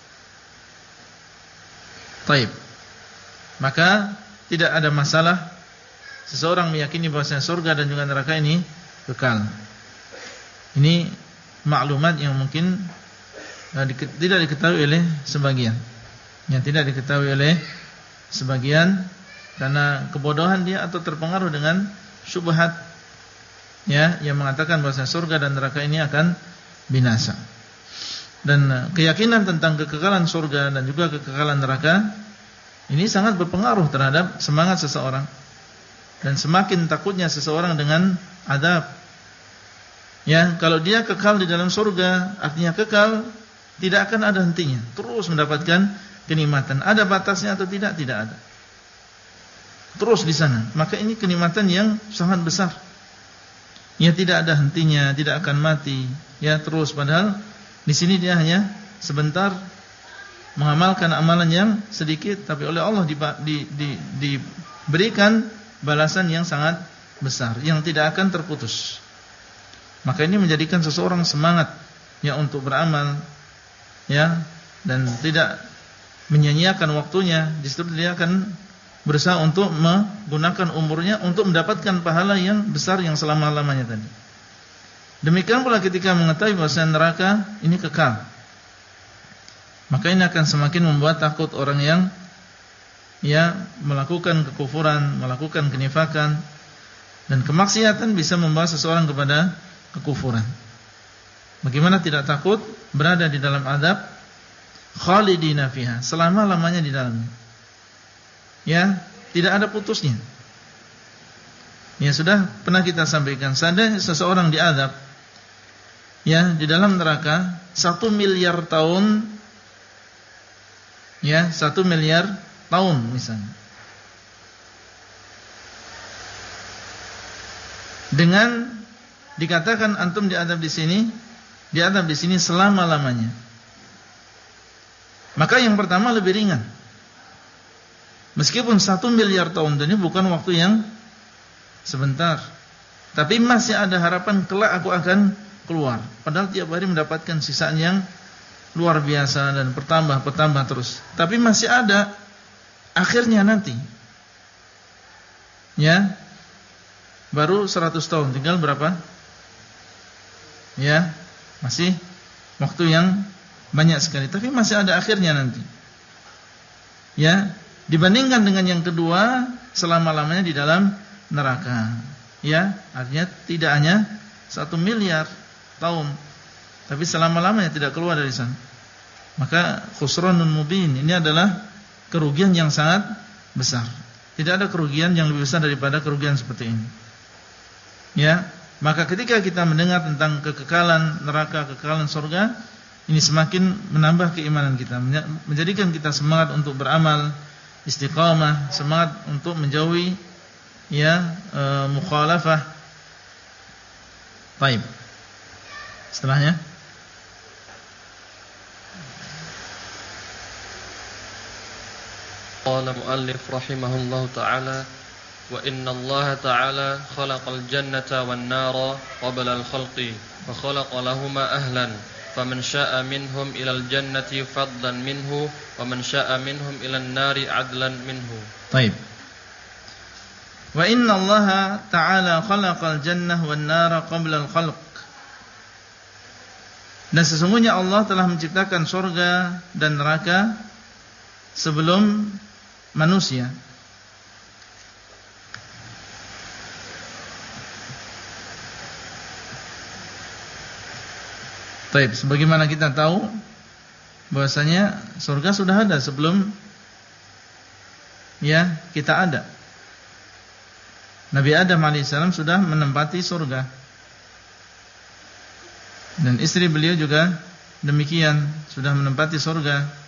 Baik. Maka tidak ada masalah seseorang meyakini bahwasanya surga dan juga neraka ini kekal. Ini maklumat yang mungkin tidak diketahui oleh sebagian. Yang tidak diketahui oleh sebagian karena kebodohan dia atau terpengaruh dengan syubhat ya yang mengatakan bahwa surga dan neraka ini akan binasa. Dan keyakinan tentang kekekalan surga dan juga kekekalan neraka ini sangat berpengaruh terhadap semangat seseorang. Dan semakin takutnya seseorang dengan azab. Ya, kalau dia kekal di dalam surga, artinya kekal tidak akan ada hentinya, terus mendapatkan kenikmatan. Ada batasnya atau tidak? Tidak ada. Terus di sana. Maka ini kenikmatan yang sangat besar. Ya, tidak ada hentinya, tidak akan mati. Ya, terus padahal di sini dia hanya sebentar mengamalkan amalan yang sedikit, tapi oleh Allah diberikan balasan yang sangat besar yang tidak akan terputus. Maka ini menjadikan seseorang semangat ya untuk beramal ya dan tidak menyia-nyiakan waktunya. Justru dia akan berusaha untuk menggunakan umurnya untuk mendapatkan pahala yang besar yang selama-lamanya tadi. Demikian pula ketika mengetahui bahwa neraka ini kekal, maka ini akan semakin membuat takut orang yang ya melakukan kekufuran, melakukan kenifakan dan kemaksiatan bisa membawa seseorang kepada kekufuran. Bagaimana tidak takut berada di dalam azab khalidina fiha, selama-lamanya di dalamnya. Ya, tidak ada putusnya. Ya sudah pernah kita sampaikan, seandainya seseorang diazab ya di dalam neraka 1 miliar tahun ya, 1 miliar tahun misalnya. Dengan dikatakan antum diadab di sini selama-lamanya. Maka yang pertama lebih ringan. Meskipun 1 miliar tahun ini bukan waktu yang sebentar, tapi masih ada harapan kelak aku akan keluar. Padahal tiap hari mendapatkan sisaan yang luar biasa dan bertambah terus. Tapi masih ada akhirnya nanti. Ya. Baru 100 tahun, tinggal berapa? Ya, masih waktu yang banyak sekali, tapi masih ada akhirnya nanti. Ya, dibandingkan dengan yang kedua, selama-lamanya di dalam neraka. Ya, artinya tidak hanya 1 miliar tahun, tapi selama-lamanya tidak keluar dari sana. Maka khusranun mubin, ini adalah kerugian yang sangat besar. Tidak ada kerugian yang lebih besar daripada kerugian seperti ini. Ya, maka ketika kita mendengar tentang kekekalan neraka, kekekalan surga, ini semakin menambah keimanan kita, menjadikan kita semangat untuk beramal, istiqamah, semangat untuk menjauhi ya mukhalafah. Baik. Setelahnya qala muallif rahimahullahu ta'ala wa inna Allah ta'ala khalaqal jannata wan nara qabla al-khalqi wa khalaqa lahuma ahlan faman syaa'a minhum ilal jannati fadlan minhu wa man syaa'a minhum ilan nari adlan minhu. Baik. Wa inna Allah ta'ala khalaqal jannah wan nara qabla al-khalq. Dan sesungguhnya Allah telah menciptakan surga dan neraka sebelum manusia. Baik, sebagaimana kita tahu bahwasanya surga sudah ada sebelum ya kita ada. Nabi Adam alaihissalam sudah menempati surga, dan istri beliau juga demikian, sudah menempati surga.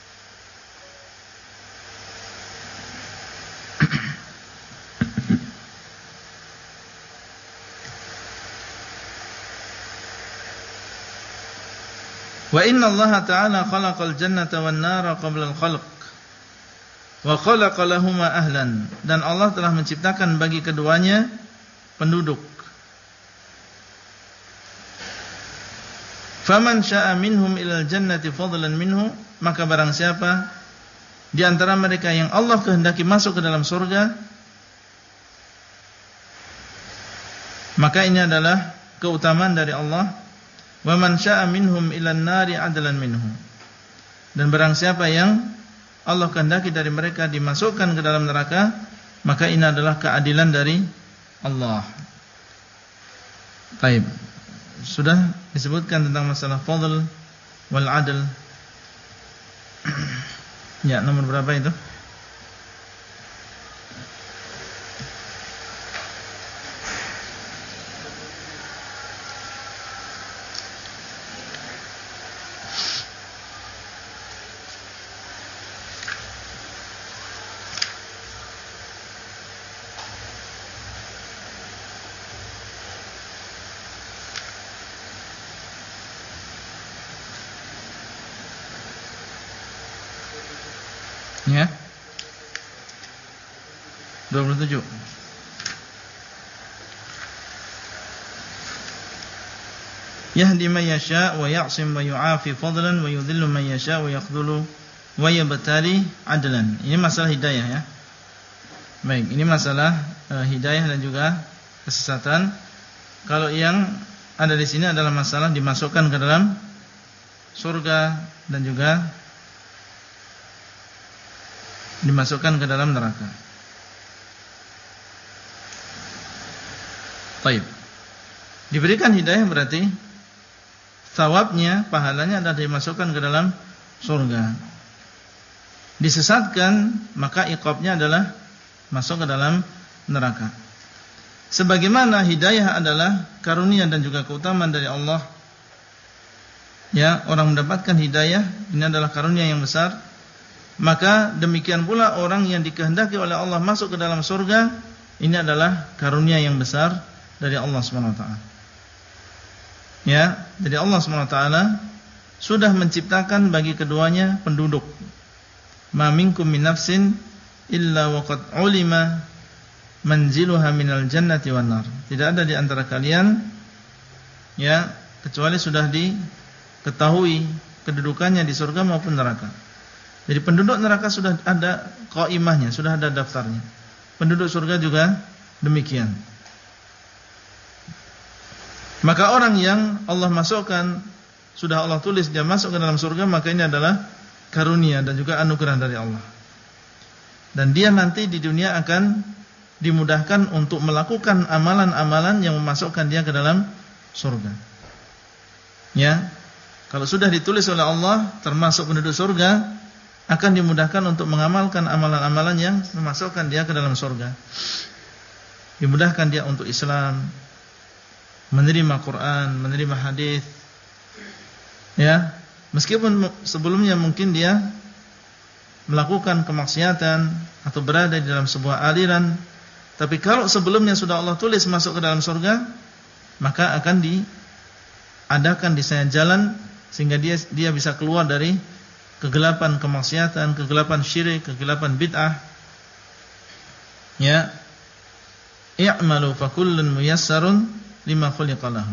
Wa inna Allah ta'ala khalaqal jannata wan nara qabla al-khalq wa khalaqa lahuma ahlan, dan Allah telah menciptakan bagi keduanya penduduk. Faman syaa minhum ilal jannati fadlan minhu, maka barang siapa di antara mereka yang Allah kehendaki masuk ke dalam surga, maka ini adalah keutamaan dari Allah. Wa man syaa minhum ilan nari adlan minhu, dan barang siapa yang Allah kehendaki dari mereka dimasukkan ke dalam neraka, maka ini adalah keadilan dari Allah. Baik, sudah disebutkan tentang masalah fadl wal adl. Ya, nomor berapa itu? Ya, 27. Yahdi man yasha wa ya'sim wa yu'afi fadlan wa yudhillu man yasha wa yakhdhulu wa yabtali adlan. Ini masalah hidayah ya. Baik, ini masalah hidayah dan juga kesesatan. Kalau yang ada di sini adalah masalah dimasukkan ke dalam surga dan juga dimasukkan ke dalam neraka. Baik. Diberikan hidayah berarti thawabnya, pahalanya adalah dimasukkan ke dalam surga. Disesatkan, maka iqabnya adalah masuk ke dalam neraka. Sebagaimana hidayah adalah karunia dan juga keutamaan dari Allah, ya, orang mendapatkan hidayah ini adalah karunia yang besar. Maka demikian pula orang yang dikehendaki oleh Allah masuk ke dalam surga, ini adalah karunia yang besar dari Allah SWT. Ya, jadi Allah SWT sudah menciptakan bagi keduanya penduduk. Ma minkum min nafsin illa waqad ulima manziluha minal jannati wan nar. Tidak ada di antara kalian, ya, kecuali sudah diketahui kedudukannya di surga maupun neraka. Jadi penduduk neraka sudah ada qaimahnya, sudah ada daftarnya. Penduduk surga juga demikian. Maka orang yang Allah masukkan, sudah Allah tulis dia masuk ke dalam surga, maka ini adalah karunia dan juga anugerah dari Allah. Dan dia nanti di dunia akan dimudahkan untuk melakukan amalan-amalan yang memasukkan dia ke dalam surga. Ya, kalau sudah ditulis oleh Allah termasuk penduduk surga, akan dimudahkan untuk mengamalkan amalan-amalan yang memasukkan dia ke dalam surga. Dimudahkan dia untuk Islam, menerima Quran, menerima hadis. Ya, meskipun sebelumnya mungkin dia melakukan kemaksiatan atau berada di dalam sebuah aliran, tapi kalau sebelumnya sudah Allah tulis masuk ke dalam surga, maka akan diadakan di sana jalan sehingga dia bisa keluar dari kegelapan kemaksiatan, kegelapan syirik, kegelapan bid'ah. Ya, i'malu fakullun muyassarun lima khuliqa lahu.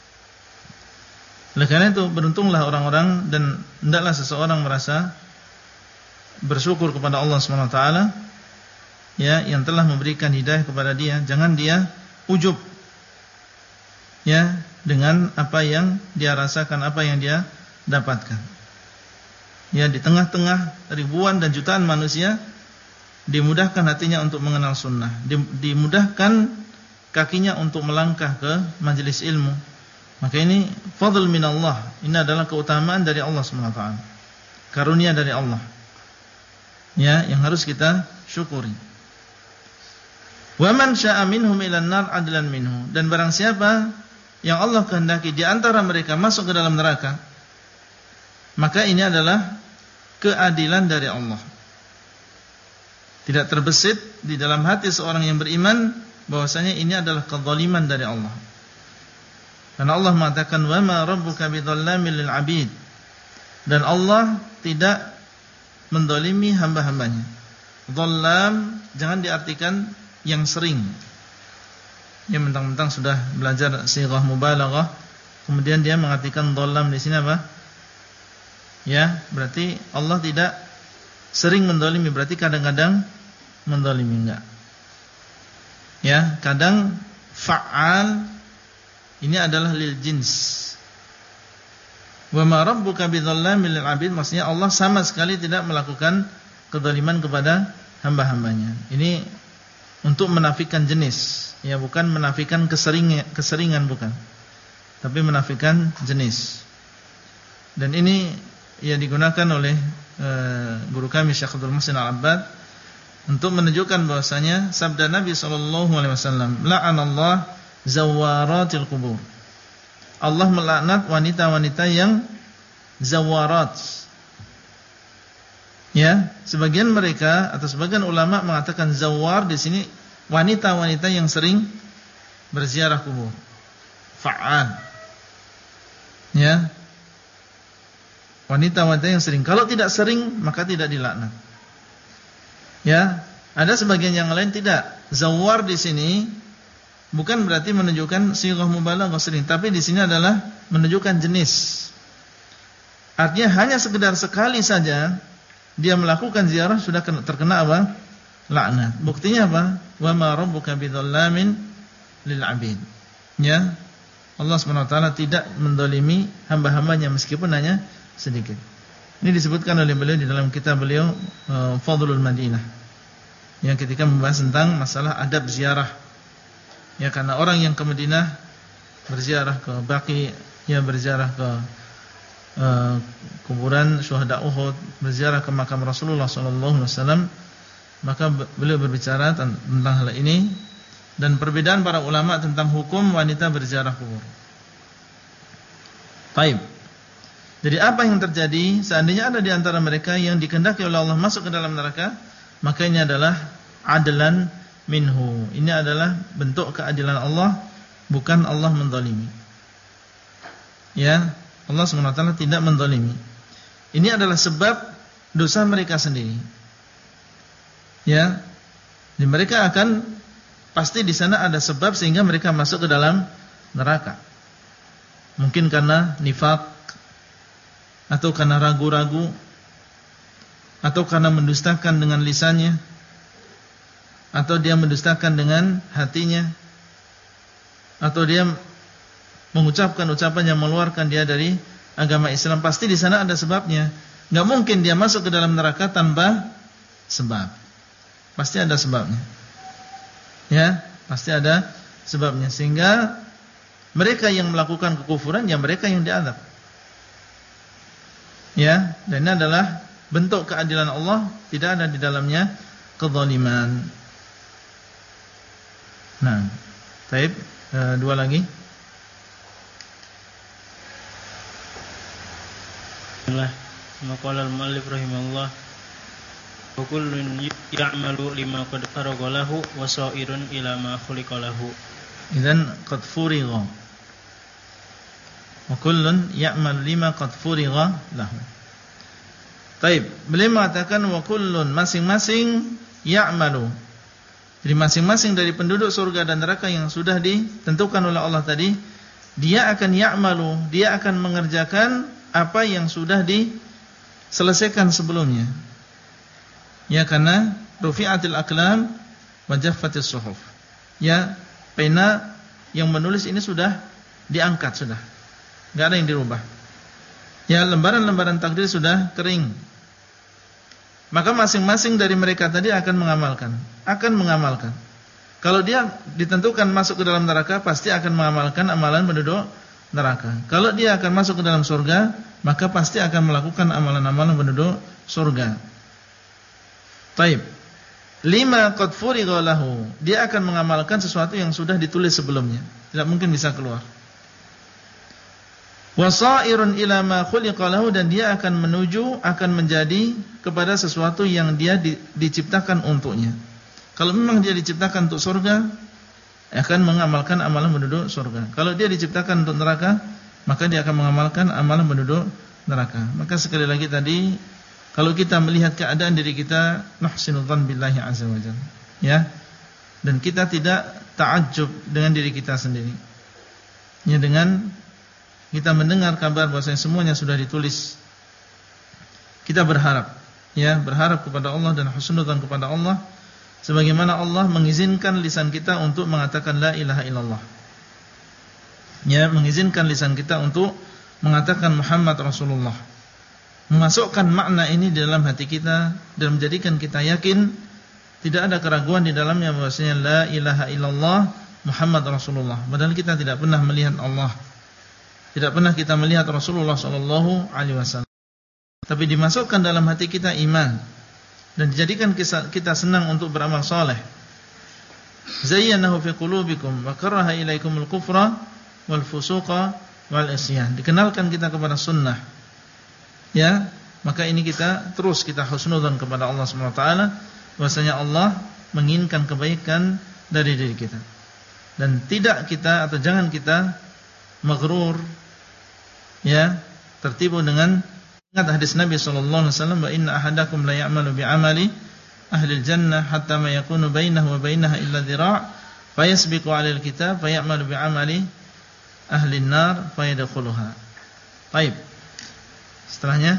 Oleh karena itu beruntunglah orang-orang, dan hendaklah seseorang merasa bersyukur kepada Allah SWT, ya, yang telah memberikan hidayah kepada dia. Jangan dia ujub, ya, dengan apa yang dia rasakan, apa yang dia dapatkan. Ya, di tengah-tengah ribuan dan jutaan manusia, dimudahkan hatinya untuk mengenal sunnah, dimudahkan kakinya untuk melangkah ke majelis ilmu, Maka ini fadl minallah. Ini adalah keutamaan dari Allah Subhanahu wa taala. Karunia dari Allah. Ya, yang harus kita syukuri. Wa man syaa'a minhum ilan nar adlan minhu. Dan barang siapa yang Allah kehendaki di antara mereka masuk ke dalam neraka, maka ini adalah keadilan dari Allah. Tidak terbesit di dalam hati seorang yang beriman bahwasanya ini adalah kezaliman dari Allah. Karena Allah mengatakan wa ma rabbuka bidzalamil lil 'abid. Dan Allah tidak mendolimi hamba-hambanya. Dzalam jangan diartikan yang sering. Dia mentang-mentang sudah belajar sighah mubalaghah, kemudian dia mengartikan dzalam di sini apa? Ya, berarti Allah tidak sering mendolimi, berarti kadang-kadang mendolimi, enggak. Ya, kadang fa'al ini adalah lil jins. Wa ma rabbuka bidzalamil lil 'abid, maksudnya Allah sama sekali tidak melakukan kezaliman kepada hamba-hambanya. Ini untuk menafikan jenis, ya, bukan menafikan keseringan bukan. Tapi menafikan jenis. Dan ini ya digunakan oleh guru kami Syekh Abdul Muhsin Al-Abbad untuk menunjukkan bahwasanya sabda Nabi sallallahu alaihi wasallam, la'anallah zawaratil qubur. Allah melaknat wanita-wanita yang zawarat. Ya, sebagian mereka atau sebagian ulama mengatakan zawar di sini wanita-wanita yang sering berziarah kubur. Fa'al. Ya. Wanita-wanita yang sering. Kalau tidak sering maka tidak dilaknat. Ya, ada sebagian yang lain tidak. Zawar di sini bukan berarti menunjukkan sighah mubalaghah sering, tapi di sini adalah menunjukkan jenis. Artinya hanya sekedar sekali saja dia melakukan ziarah sudah terkena apa? Laknat. Buktinya apa? Wa ma rabbuka bidzallamin lil 'abid. Ya. Allah Subhanahu wa taala tidak mendolimi hamba-hambanya meskipun hanya sedikit. Ini disebutkan oleh beliau di dalam kitab beliau Fadlul Madinah. Yang ketika membahas tentang masalah adab ziarah. Ya, karena orang yang ke Madinah berziarah ke Baqi, ya berziarah ke kuburan syuhada Uhud, berziarah ke makam Rasulullah sallallahu alaihi wasallam, maka beliau berbicara tentang hal ini dan perbedaan para ulama tentang hukum wanita berziarah kubur. Baik. Jadi apa yang terjadi seandainya ada di antara mereka yang dikehendaki oleh Allah masuk ke dalam neraka, maka ini adalah adlan minhu. Ini adalah bentuk keadilan Allah, bukan Allah menzalimi. Ya, Allah SWT tidak menzalimi. Ini adalah sebab dosa mereka sendiri. Ya. Dan mereka akan pasti di sana ada sebab sehingga mereka masuk ke dalam neraka. Mungkin karena nifaq, atau karena ragu-ragu, atau karena mendustakan dengan lisannya, atau dia mendustakan dengan hatinya, atau dia mengucapkan ucapan yang mengeluarkan dia dari agama Islam. Pasti di sana ada sebabnya. Enggak mungkin dia masuk ke dalam neraka tanpa sebab. Pasti ada sebabnya. Ya, pasti ada sebabnya. Sehingga mereka yang melakukan kekufuran, ya mereka yang diazab. Ya, dan ini adalah bentuk keadilan Allah, tidak ada di dalamnya kezaliman. Nah, baik, dua lagi. Maqala al-muallif rahimahullah, wa kullun ya'malu lima qad faragha lahu wa sa'irun ila ma khuliqa lahu. Idzan qad furigha. Wa kullun ya'malu lima qad furigha lahu. Baik, beliau mengatakan wa kullun, masing-masing ya'malu. Jadi masing-masing dari penduduk surga dan neraka yang sudah ditentukan oleh Allah tadi, dia akan ya'malu, dia akan mengerjakan apa yang sudah diselesaikan sebelumnya. Ya, karena rufi'atil aqlam wa jaffatis suhuf. Ya, pena yang menulis ini sudah diangkat sudah. Enggak ada yang dirubah. Ya, lembaran-lembaran takdir sudah kering. Maka masing-masing dari mereka tadi akan mengamalkan. Kalau dia ditentukan masuk ke dalam neraka, pasti akan mengamalkan amalan penduduk neraka. Kalau dia akan masuk ke dalam surga, maka pasti akan melakukan amalan-amalan penduduk surga. Taib. Lima qad furigha lahu. Dia akan mengamalkan sesuatu yang sudah ditulis sebelumnya. Tidak mungkin bisa keluar. Wasairun ila ma khuliqa lahu, dan dia akan menuju, akan menjadi kepada sesuatu yang dia diciptakan untuknya. Kalau memang dia diciptakan untuk surga, akan mengamalkan amalan penduduk surga. Kalau dia diciptakan untuk neraka, maka dia akan mengamalkan amalan penduduk neraka. Maka sekali lagi tadi, kalau kita melihat keadaan diri kita, nuhsinu dzan billahi azza wajalla, ya. Dan kita tidak ta'ajjub dengan diri kita sendiri. Ya, dengan kita mendengar kabar bahwasanya semuanya sudah ditulis, kita berharap, ya, berharap kepada Allah dan husnudzan kepada Allah, sebagaimana Allah mengizinkan lisan kita untuk mengatakan la ilaha illallah. Ya, mengizinkan lisan kita untuk mengatakan Muhammad Rasulullah. Memasukkan makna ini di dalam hati kita dan menjadikan kita yakin, tidak ada keraguan di dalamnya bahwasanya la ilaha illallah Muhammad Rasulullah. Padahal kita tidak pernah melihat Allah, tidak pernah kita melihat Rasulullah sallallahu alaihi wasallam. Tapi dimasukkan dalam hati kita iman dan dijadikan kita senang untuk beramal saleh. Zayyanahu fi qulubikum wa karaha ilaikumul kufra wal fusuqa wal isyan. Dikenalkan kita kepada sunnah. Ya, maka ini kita husnudzan kepada Allah Subhanahu wa taala, bahwasanya Allah menginginkan kebaikan dari diri kita. Dan tidak kita, atau jangan kita maghrur, ya, tertipu dengan ingat hadis Nabi sallallahu alaihi wasallam, wa inna ahadakum la ya'malu bi amali ahli al-jannah hatta ma yakunu bainahu wa bainaha illa dhira' fayasbiqu 'ala al-kitab fay'amalu bi amali ahli an-nar fayadkhuluha. Baik. Setelahnya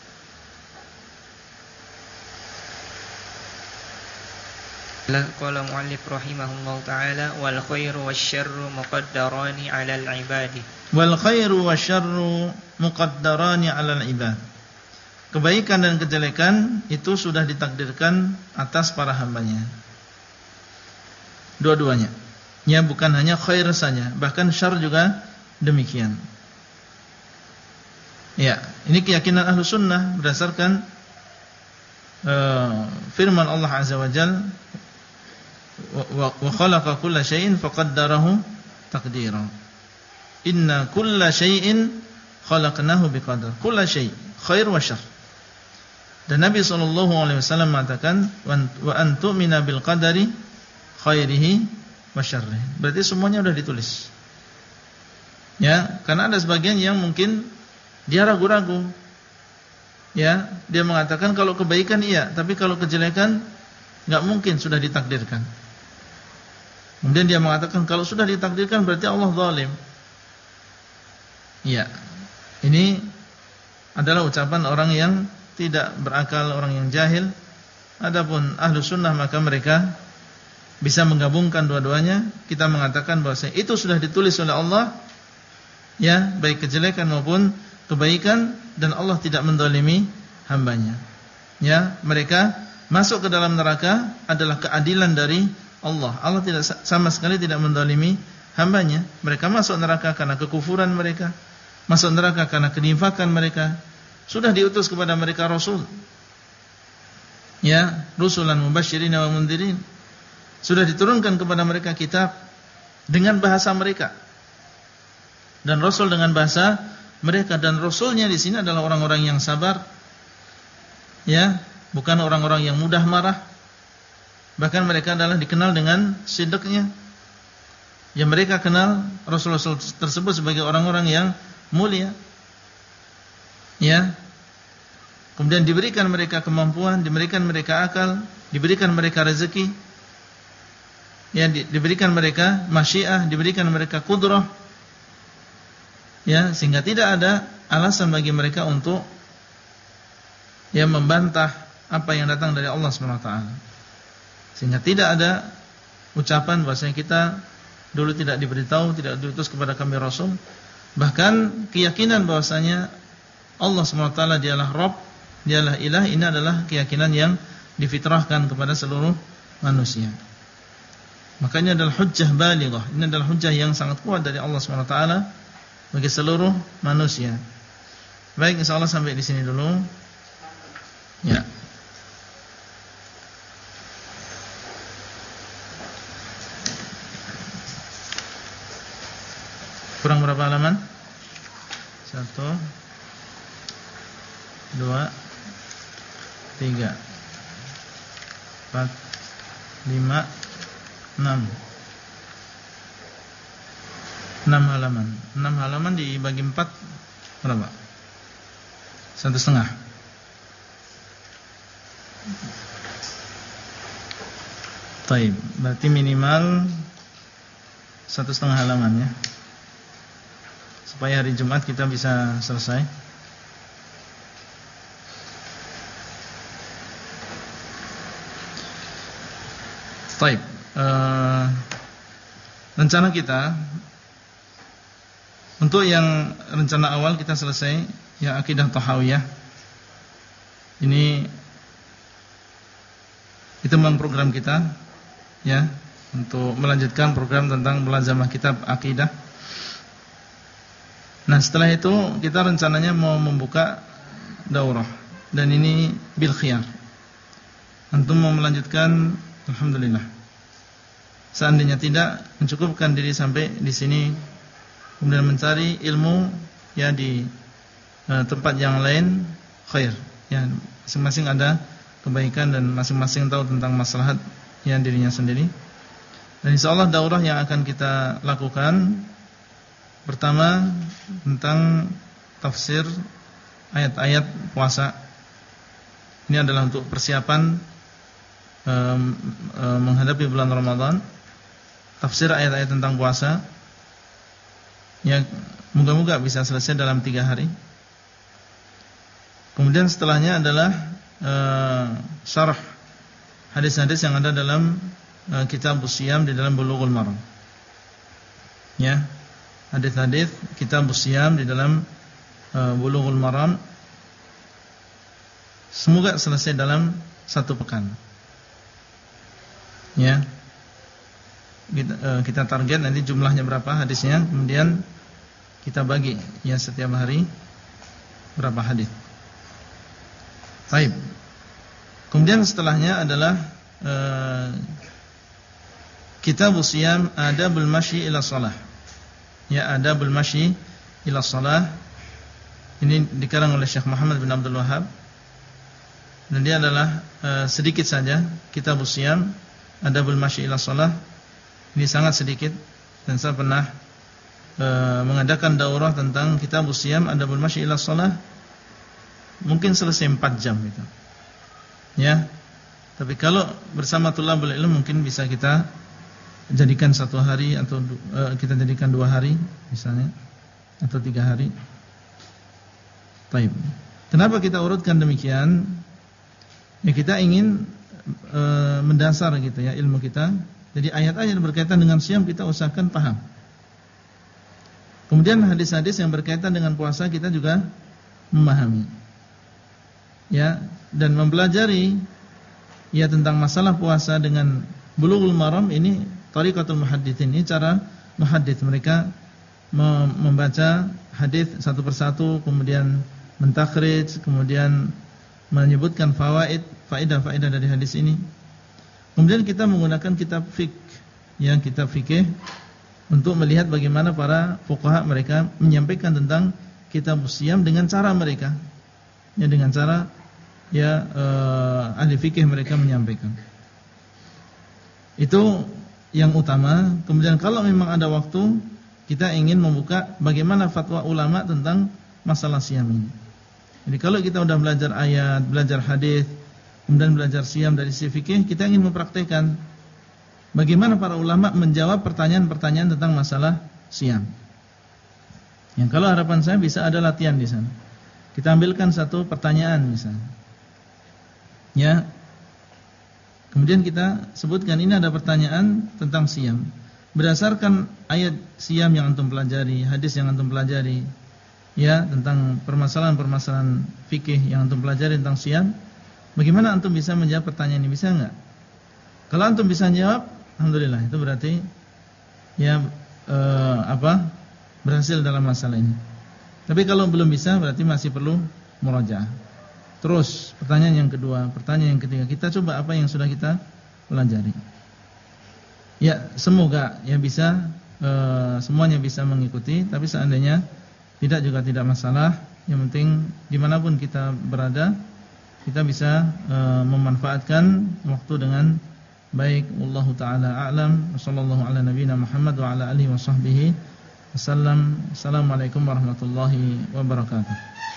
qala mu'allif rahimahullahu ta'ala wal khairu wasyarru muqaddarani 'alal 'ibadi. Wal khairu wasyarru muqaddarani 'alal 'ibad. Kebaikan dan kejelekan itu sudah ditakdirkan atas para hambanya. Dua-duanya. Ya, bukan hanya khair saja, bahkan syarr juga demikian. Ya, ini keyakinan ahlu sunnah berdasarkan firman Allah Azza wa Jalla, wa khalaqa kulla syai'in faqaddarahu taqdira. Inna kulla syai'in khalaqnahu biqadar. Kulla syai', khair wa syarr. Dan Nabi SAW mengatakan, wa antu'mina bil qadari khairihi wa syarrihi. Berarti semuanya sudah ditulis. Ya, karena ada sebagian yang mungkin dia ragu-ragu. Ya, dia mengatakan kalau kebaikan iya, tapi kalau kejelekan enggak mungkin, sudah ditakdirkan. Kemudian dia mengatakan kalau sudah ditakdirkan berarti Allah zalim. Iya. Ini adalah ucapan orang yang tidak berakal, orang yang jahil. Adapun ahlu sunnah maka mereka bisa menggabungkan dua-duanya. Kita mengatakan bahwa itu sudah ditulis oleh Allah, ya, baik kejelekan maupun kebaikan, dan Allah tidak menzalimi hambanya. Ya, mereka masuk ke dalam neraka adalah keadilan dari Allah. Allah tidak sama sekali tidak menzalimi hambanya. Mereka masuk neraka karena kekufuran mereka, masuk neraka karena kenifakan mereka. Sudah diutus kepada mereka rasul. Ya, rusulan mubasysyirin wa mundzirin. Sudah diturunkan kepada mereka kitab dengan bahasa mereka. Dan rasul dengan bahasa mereka, dan rasulnya di sini adalah orang-orang yang sabar, ya, bukan orang-orang yang mudah marah. Bahkan mereka adalah dikenal dengan sidqnya. Yang mereka kenal rasul-rasul tersebut sebagai orang-orang yang mulia. Ya. Kemudian diberikan mereka kemampuan, diberikan mereka akal, diberikan mereka rezeki. Ya, diberikan mereka masyiah, diberikan mereka qudrah. Ya, sehingga tidak ada alasan bagi mereka untuk membantah apa yang datang dari Allah Subhanahu wa taala. Sehingga tidak ada ucapan bahwasanya kita dulu tidak diberitahu, tidak diutus kepada kami rasul. Bahkan keyakinan bahwasanya Allah Subhanahu wa taala dialah Rabb, dialah Ilah, ini adalah keyakinan yang difitrahkan kepada seluruh manusia. Makanya adalah hujjah balighah. Ini adalah hujjah yang sangat kuat dari Allah Subhanahu wa taala bagi seluruh manusia. Baik, insyaallah sampai di sini dulu. Ya. Kurang berapa halaman? 1 2 3 4 5 6 halaman. 6 halaman dibagi 4 berapa? 1,5. Baik, berarti minimal 1,5 halaman ya. Supaya hari Jumat kita bisa selesai. Baik, rencana kita untuk yang rencana awal kita selesai, yang akidah Tahawiyah. Ini itu memang program kita ya, untuk melanjutkan program tentang mulazamah kitab akidah. Nah, setelah itu kita rencananya mau membuka daurah, dan ini bil khiyar. Antum mau melanjutkan, alhamdulillah. Seandainya tidak, mencukupkan diri sampai di sini, kemudian mencari ilmu ya di tempat yang lain, khair. Ya, masing-masing ada kebaikan dan masing-masing tahu tentang maslahat yang dirinya sendiri. Dan insyaallah daurah yang akan kita lakukan pertama tentang tafsir ayat-ayat puasa. Ini adalah untuk persiapan menghadapi bulan Ramadan. Tafsir ayat-ayat tentang puasa yang moga-moga bisa selesai dalam 3 hari. Kemudian setelahnya adalah syarah hadis-hadis yang ada dalam kitab Siyam di dalam Bulughul Maram. Ya, hadis-hadis kitab Siyam di dalam Bulughul Maram semoga selesai dalam 1 pekan. Ya, kita target nanti jumlahnya berapa hadisnya, kemudian kita bagi ya setiap hari berapa hadis. Baik. Kemudian setelahnya adalah kitab Siyam Adabul Masyi ila Shalah. Ya, Adabul Masyi ila Shalah. Ini dikarang oleh Syekh Muhammad bin Abdul Wahhab. Dan dia adalah sedikit saja kitab Siyam Adabul Masyi ila Shalah. Ini sangat sedikit, dan saya pernah mengadakan daurah tentang kitab Siyam Adabul Masyi ila Shalah. Mungkin selesai 4 jam itu. Ya. Tapi kalau bersama tulabul ilm mungkin bisa kita jadikan 1 hari atau kita jadikan 2 hari misalnya, atau 3 hari. Baik. Kenapa kita urutkan demikian? Ya, kita ingin mendasar gitu ya ilmu kita. Jadi ayat-ayat yang berkaitan dengan Siyam kita usahakan paham. Kemudian hadis-hadis yang berkaitan dengan puasa kita juga memahami. Ya, dan mempelajari ya tentang masalah puasa dengan Bulughul Maram. Ini thariqatul muhadditsin, ini cara muhaddits. Mereka membaca hadis satu persatu, kemudian mentakhrij, kemudian menyebutkan faedah-faedah dari hadis ini. Kemudian kita menggunakan kitab fiqh, ya kitab fikih, untuk melihat bagaimana para fuqaha mereka menyampaikan tentang kitab Siyam dengan cara mereka. Ya, dengan cara ahli fikih mereka menyampaikan. Itu yang utama. Kemudian kalau memang ada waktu, kita ingin membuka bagaimana fatwa ulama tentang masalah Siyam ini. Jadi kalau kita sudah belajar ayat, belajar hadis, kemudian belajar Siyam dari sisi fikih, kita ingin mempraktikkan bagaimana para ulama menjawab pertanyaan-pertanyaan tentang masalah Siyam. Yang kalau harapan saya bisa ada latihan di sana. Kita ambilkan satu pertanyaan misalnya. Ya. Kemudian kita sebutkan ini ada pertanyaan tentang Siyam. Berdasarkan ayat Siyam yang antum pelajari, hadis yang antum pelajari, ya, tentang permasalahan-permasalahan fikih yang antum pelajari tentang Siyam, bagaimana antum bisa menjawab pertanyaan ini? Bisa enggak? Kalau antum bisa jawab, alhamdulillah, itu berarti ya berhasil dalam masalah ini. Tapi kalau belum bisa berarti masih perlu murajaah. Terus pertanyaan yang kedua, pertanyaan yang ketiga, kita coba apa yang sudah kita pelajari. Ya, semoga ya bisa semuanya bisa mengikuti. Tapi seandainya tidak juga tidak masalah. Yang penting dimanapun kita berada, kita bisa memanfaatkan waktu dengan baik. Wallahu taala a'lam. Wassallallahu ala nabiyyina Muhammad wa ala alihi washabbihi wasallam. Assalamualaikum warahmatullahi wabarakatuh.